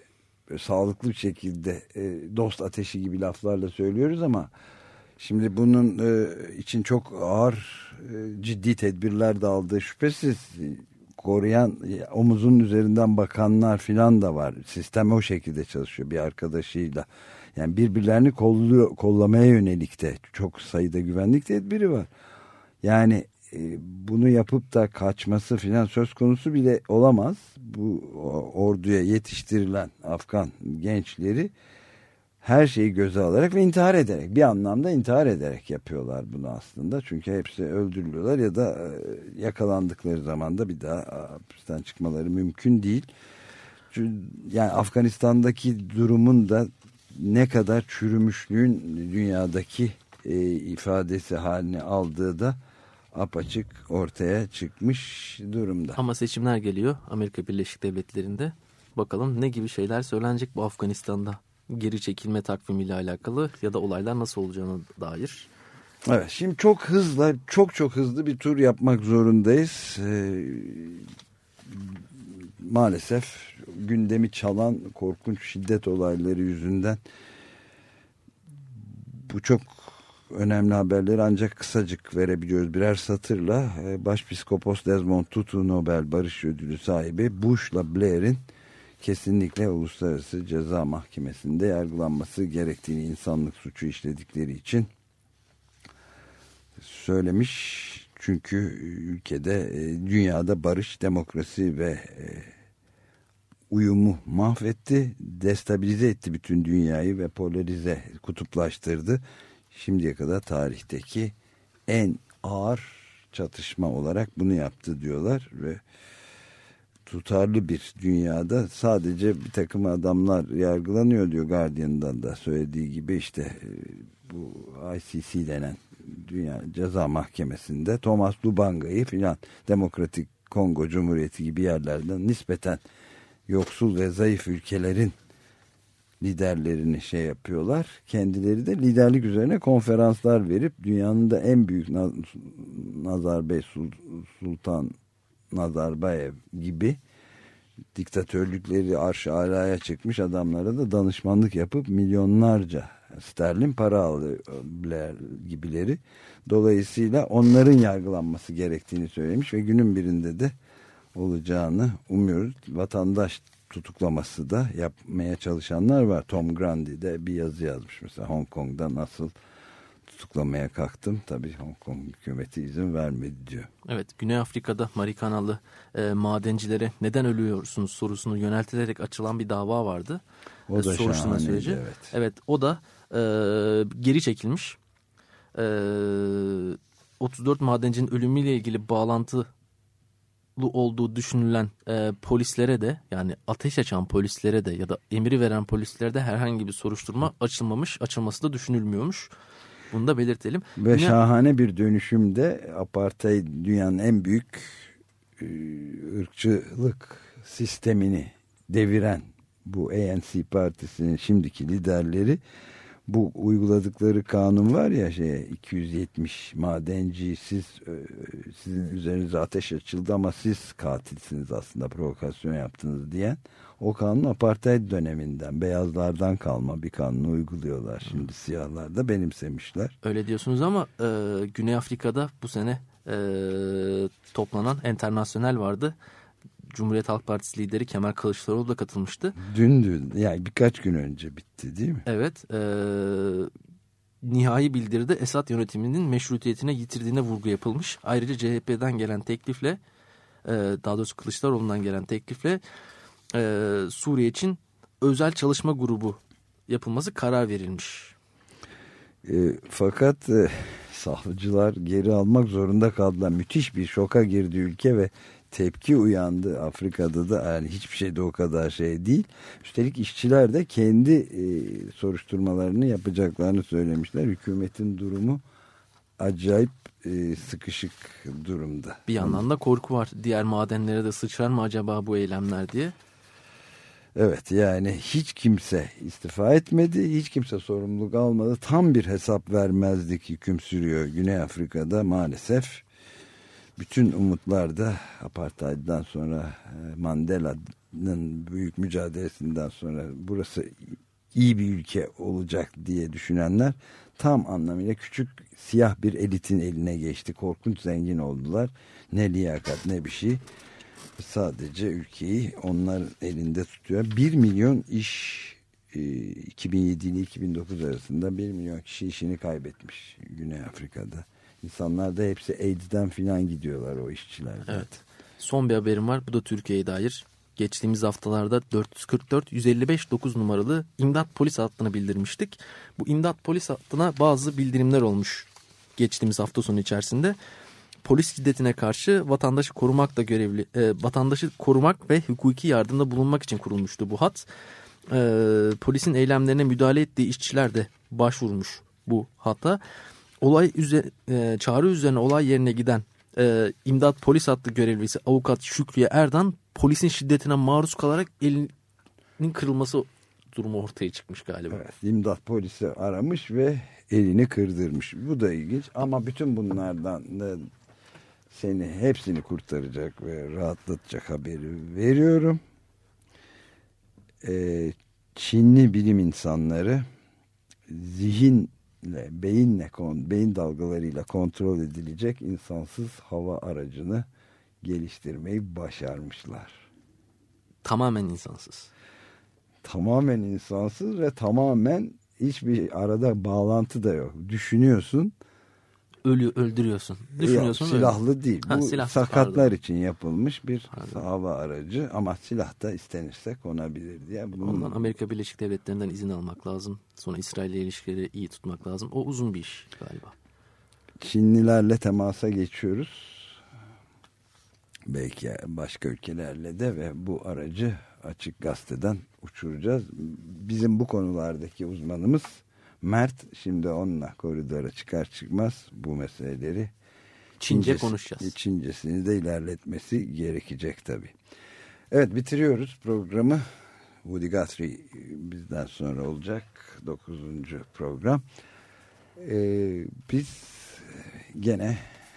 e, sağlıklı bir şekilde e, dost ateşi gibi laflarla söylüyoruz ama şimdi bunun e, için çok ağır e, ciddi tedbirler de aldığı şüphesiz. Koruyan, omuzun üzerinden bakanlar filan da var. Sistem o şekilde çalışıyor bir arkadaşıyla. Yani birbirlerini kolluyor, kollamaya yönelik de çok sayıda güvenlik tedbiri var. Yani e, bunu yapıp da kaçması filan söz konusu bile olamaz. Bu orduya yetiştirilen Afgan gençleri her şeyi göze alarak ve intihar ederek, bir anlamda intihar ederek yapıyorlar bunu aslında. Çünkü hepsi öldürülüyorlar ya da yakalandıkları zaman da bir daha hapisten çıkmaları mümkün değil. Yani Afganistan'daki durumun da ne kadar çürümüşlüğün dünyadaki e, ifadesi haline aldığı da apaçık ortaya çıkmış durumda. Ama seçimler geliyor Amerika Birleşik Devletleri'nde. Bakalım ne gibi şeyler söylenecek bu Afganistan'da geri çekilme takvimiyle alakalı ya da olaylar nasıl olacağına dair. Evet, şimdi çok hızlı, çok çok hızlı bir tur yapmak zorundayız. Ee, maalesef gündemi çalan korkunç şiddet olayları yüzünden bu çok önemli haberleri ancak kısacık verebiliyoruz birer satırla. Başpiskopos Desmond Tutu Nobel Barış Ödülü sahibi Bush'la Blair'in kesinlikle Uluslararası Ceza Mahkemesi'nde yargılanması gerektiğini, insanlık suçu işledikleri için söylemiş. Çünkü ülkede, dünyada barış, demokrasi ve uyumu mahvetti, destabilize etti bütün dünyayı ve polarize, kutuplaştırdı. Şimdiye kadar tarihteki en ağır çatışma olarak bunu yaptı diyorlar ve tutarlı bir dünyada sadece bir takım adamlar yargılanıyor diyor. Guardian'dan da söylediği gibi işte bu I C C denen Dünya Ceza Mahkemesi'nde Thomas Lubanga'yı filan Demokratik Kongo Cumhuriyeti gibi yerlerden nispeten yoksul ve zayıf ülkelerin liderlerini şey yapıyorlar. Kendileri de liderlik üzerine konferanslar verip dünyanın da en büyük Nazarbey Sultan Nazarbayev gibi diktatörlükleri arş alaya çıkmış adamlara da danışmanlık yapıp milyonlarca sterlin para alıyorlar gibileri. Dolayısıyla onların yargılanması gerektiğini söylemiş ve günün birinde de olacağını umuyoruz. Vatandaş tutuklaması da yapmaya çalışanlar var. Tom Grundy de bir yazı yazmış mesela, Hong Kong'da nasıl tutuklamaya kalktım. Tabii Hong Kong hükümeti izin vermedi diyor. Evet, Güney Afrika'da marikanalı e, madencilere neden ölüyorsunuz sorusunu yöneltilerek açılan bir dava vardı. O da soruşturma süreci. Evet. Evet, o da e, geri çekilmiş. E, otuz dört madencinin ölümüyle ilgili bağlantılı olduğu düşünülen e, polislere de, yani ateş açan polislere de ya da emri veren polislere de herhangi bir soruşturma açılmamış, açılması da düşünülmüyormuş. Bunu da belirtelim. Ve Yine, şahane bir dönüşümde apartheid dünyanın en büyük e, ırkçılık sistemini deviren bu A N C partisinin şimdiki liderleri bu uyguladıkları kanun var ya, şey iki yüz yetmiş madenci siz e, sizin üzerinize ateş açıldı ama siz katilsiniz aslında, provokasyon yaptınız diyen o kanun apartheid döneminden, beyazlardan kalma bir kanunu uyguluyorlar. Şimdi siyahlar da benimsemişler. Öyle diyorsunuz ama e, Güney Afrika'da bu sene e, toplanan Enternasyonel vardı. Cumhuriyet Halk Partisi lideri Kemal Kılıçdaroğlu da katılmıştı. Dün dün yani birkaç gün önce bitti değil mi? Evet. E, nihai bildiride Esad yönetiminin meşrutiyetine yitirdiğine vurgu yapılmış. Ayrıca C H P'den gelen teklifle, e, daha doğrusu Kılıçdaroğlu'ndan gelen teklifle e, Suriye için özel çalışma grubu yapılması karar verilmiş. E, fakat e, savcılar geri almak zorunda kaldılar. Müthiş bir şoka girdi ülke ve tepki uyandı. Afrika'da da yani hiçbir şey de o kadar şey değil. Üstelik işçiler de kendi e, soruşturmalarını yapacaklarını söylemişler. Hükümetin durumu acayip e, sıkışık durumda. Bir yandan da korku var. Diğer madenlere de sıçrar mı acaba bu eylemler diye. Evet, yani hiç kimse istifa etmedi. Hiç kimse sorumluluk almadı. Tam bir hesap vermezlik hüküm sürüyor Güney Afrika'da maalesef. Bütün umutlar da apartheid'den sonra, Mandela'nın büyük mücadelesinden sonra burası iyi bir ülke olacak diye düşünenler tam anlamıyla küçük siyah bir elitin eline geçti. Korkunç zengin oldular. Ne liyakat ne bir şey. Sadece ülkeyi onlar elinde tutuyor. Bir milyon iş iki bin yedi ile iki bin dokuz arasında bir milyon kişi işini kaybetmiş Güney Afrika'da. İnsanlar da hepsi AIDS'den filan gidiyorlar, o işçiler. Evet. Son bir haberim var. Bu da Türkiye'ye dair. Geçtiğimiz haftalarda dört yüz kırk dört yüz elli beş dokuz numaralı İmdat Polis hattını bildirmiştik. Bu İmdat Polis hattına bazı bildirimler olmuş geçtiğimiz hafta sonu içerisinde. Polis şiddetine karşı vatandaşı korumakla görevli, e, vatandaşı korumak ve hukuki yardımda bulunmak için kurulmuştu bu hat. E, polisin eylemlerine müdahale ettiği işçiler de başvurmuş bu hatta. Olay üzerine, e, çağrı üzerine olay yerine giden e, İmdat Polis hattı görevlisi avukat Şükriye Erdan polisin şiddetine maruz kalarak elinin kırılması durumu ortaya çıkmış galiba. Evet, İmdat polisi aramış ve elini kırdırmış. Bu da ilginç ama bütün bunlardan da seni hepsini kurtaracak ve rahatlatacak haberi veriyorum. Ee, Çinli bilim insanları zihinle, beyinle, beyin dalgalarıyla kontrol edilecek insansız hava aracını geliştirmeyi başarmışlar. Tamamen insansız. Tamamen insansız ve tamamen hiçbir arada bağlantı da yok. Düşünüyorsun. Ölü, öldürüyorsun. Düşünüyorsun. Yok, silahlı öyle değil. Bu ha, silah, sakatlar pardon. için yapılmış bir pardon. hava aracı ama silah da istenirse konabilir diye. Bunun... Ondan Amerika Birleşik Devletleri'nden izin almak lazım. Sonra İsrail ile ilişkileri iyi tutmak lazım. O uzun bir iş galiba. Çinlilerle temasa geçiyoruz. Belki başka ülkelerle de ve bu aracı Açık Gazete'den uçuracağız. Bizim bu konulardaki uzmanımız Mert şimdi onunla koridora çıkar çıkmaz bu meseleleri Çince Çincesi, konuşacağız. Çincesini de ilerletmesi gerekecek tabii. Evet, bitiriyoruz programı. Woody Guthrie bizden sonra olacak. Dokuzuncu program. Ee, biz gene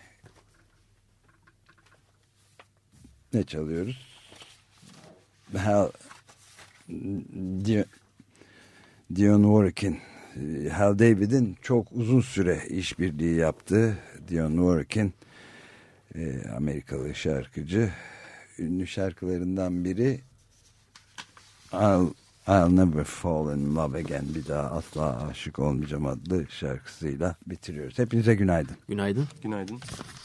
ne çalıyoruz? Hal, Dion, Dionne Warwick'in, Hal David'in çok uzun süre işbirliği yaptığı Dionne Warwick'in e, Amerikalı şarkıcı, ünlü şarkılarından biri I'll, I'll Never Fall in Love Again, bir daha asla aşık olmayacağım adlı şarkısıyla bitiriyoruz. Hepinize günaydın. Günaydın. Günaydın.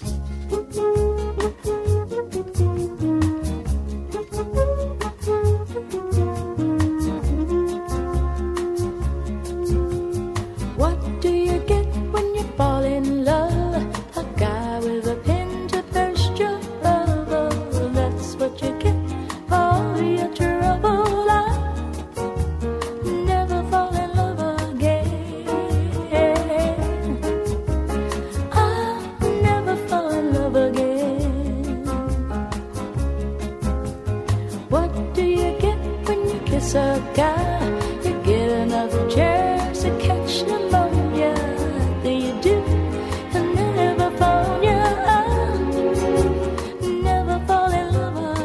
What do you get when you fall in love? A guy with a pin to burst your bubble. That's what you get for your trouble. I'll never fall in love again. I'll never fall in love again. What do you get when you kiss a guy? You get another chance to catch pneumonia. Do you do? I'll never fall, yeah, I'll never fall in love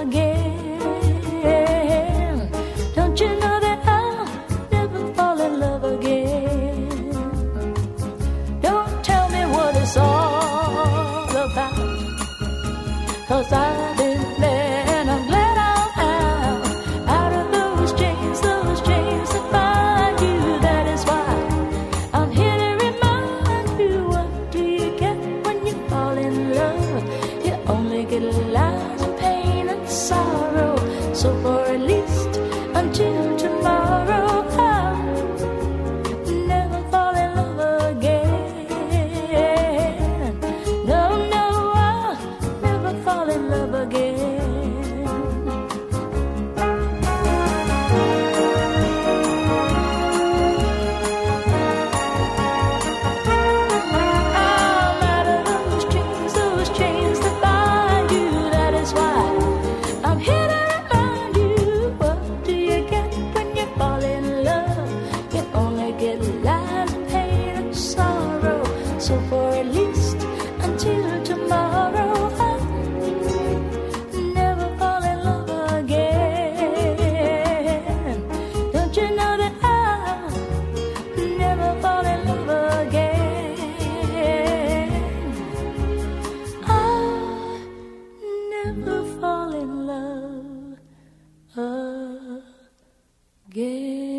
again. Don't you know that I'll never fall in love again? Don't tell me what it's all about, 'cause I've been there and I'm glad I'm out, out of those chains, those chains that bind you. That is why I'm here to remind you. What do you get when you fall in love? You only get lies and pain and sorrow. So for at least until tomorrow, I'll never fall in love again. No, no, I'll never fall in love again. I'm out of those chains, those chains that bind you. That is why I'm here to remind you. What do you get when you fall in love? You only get lies and pain and sorrow. So for at least until tomorrow, I'll never fall in love again. Don't you know that I'll never fall in love again? I'll never fall in love again.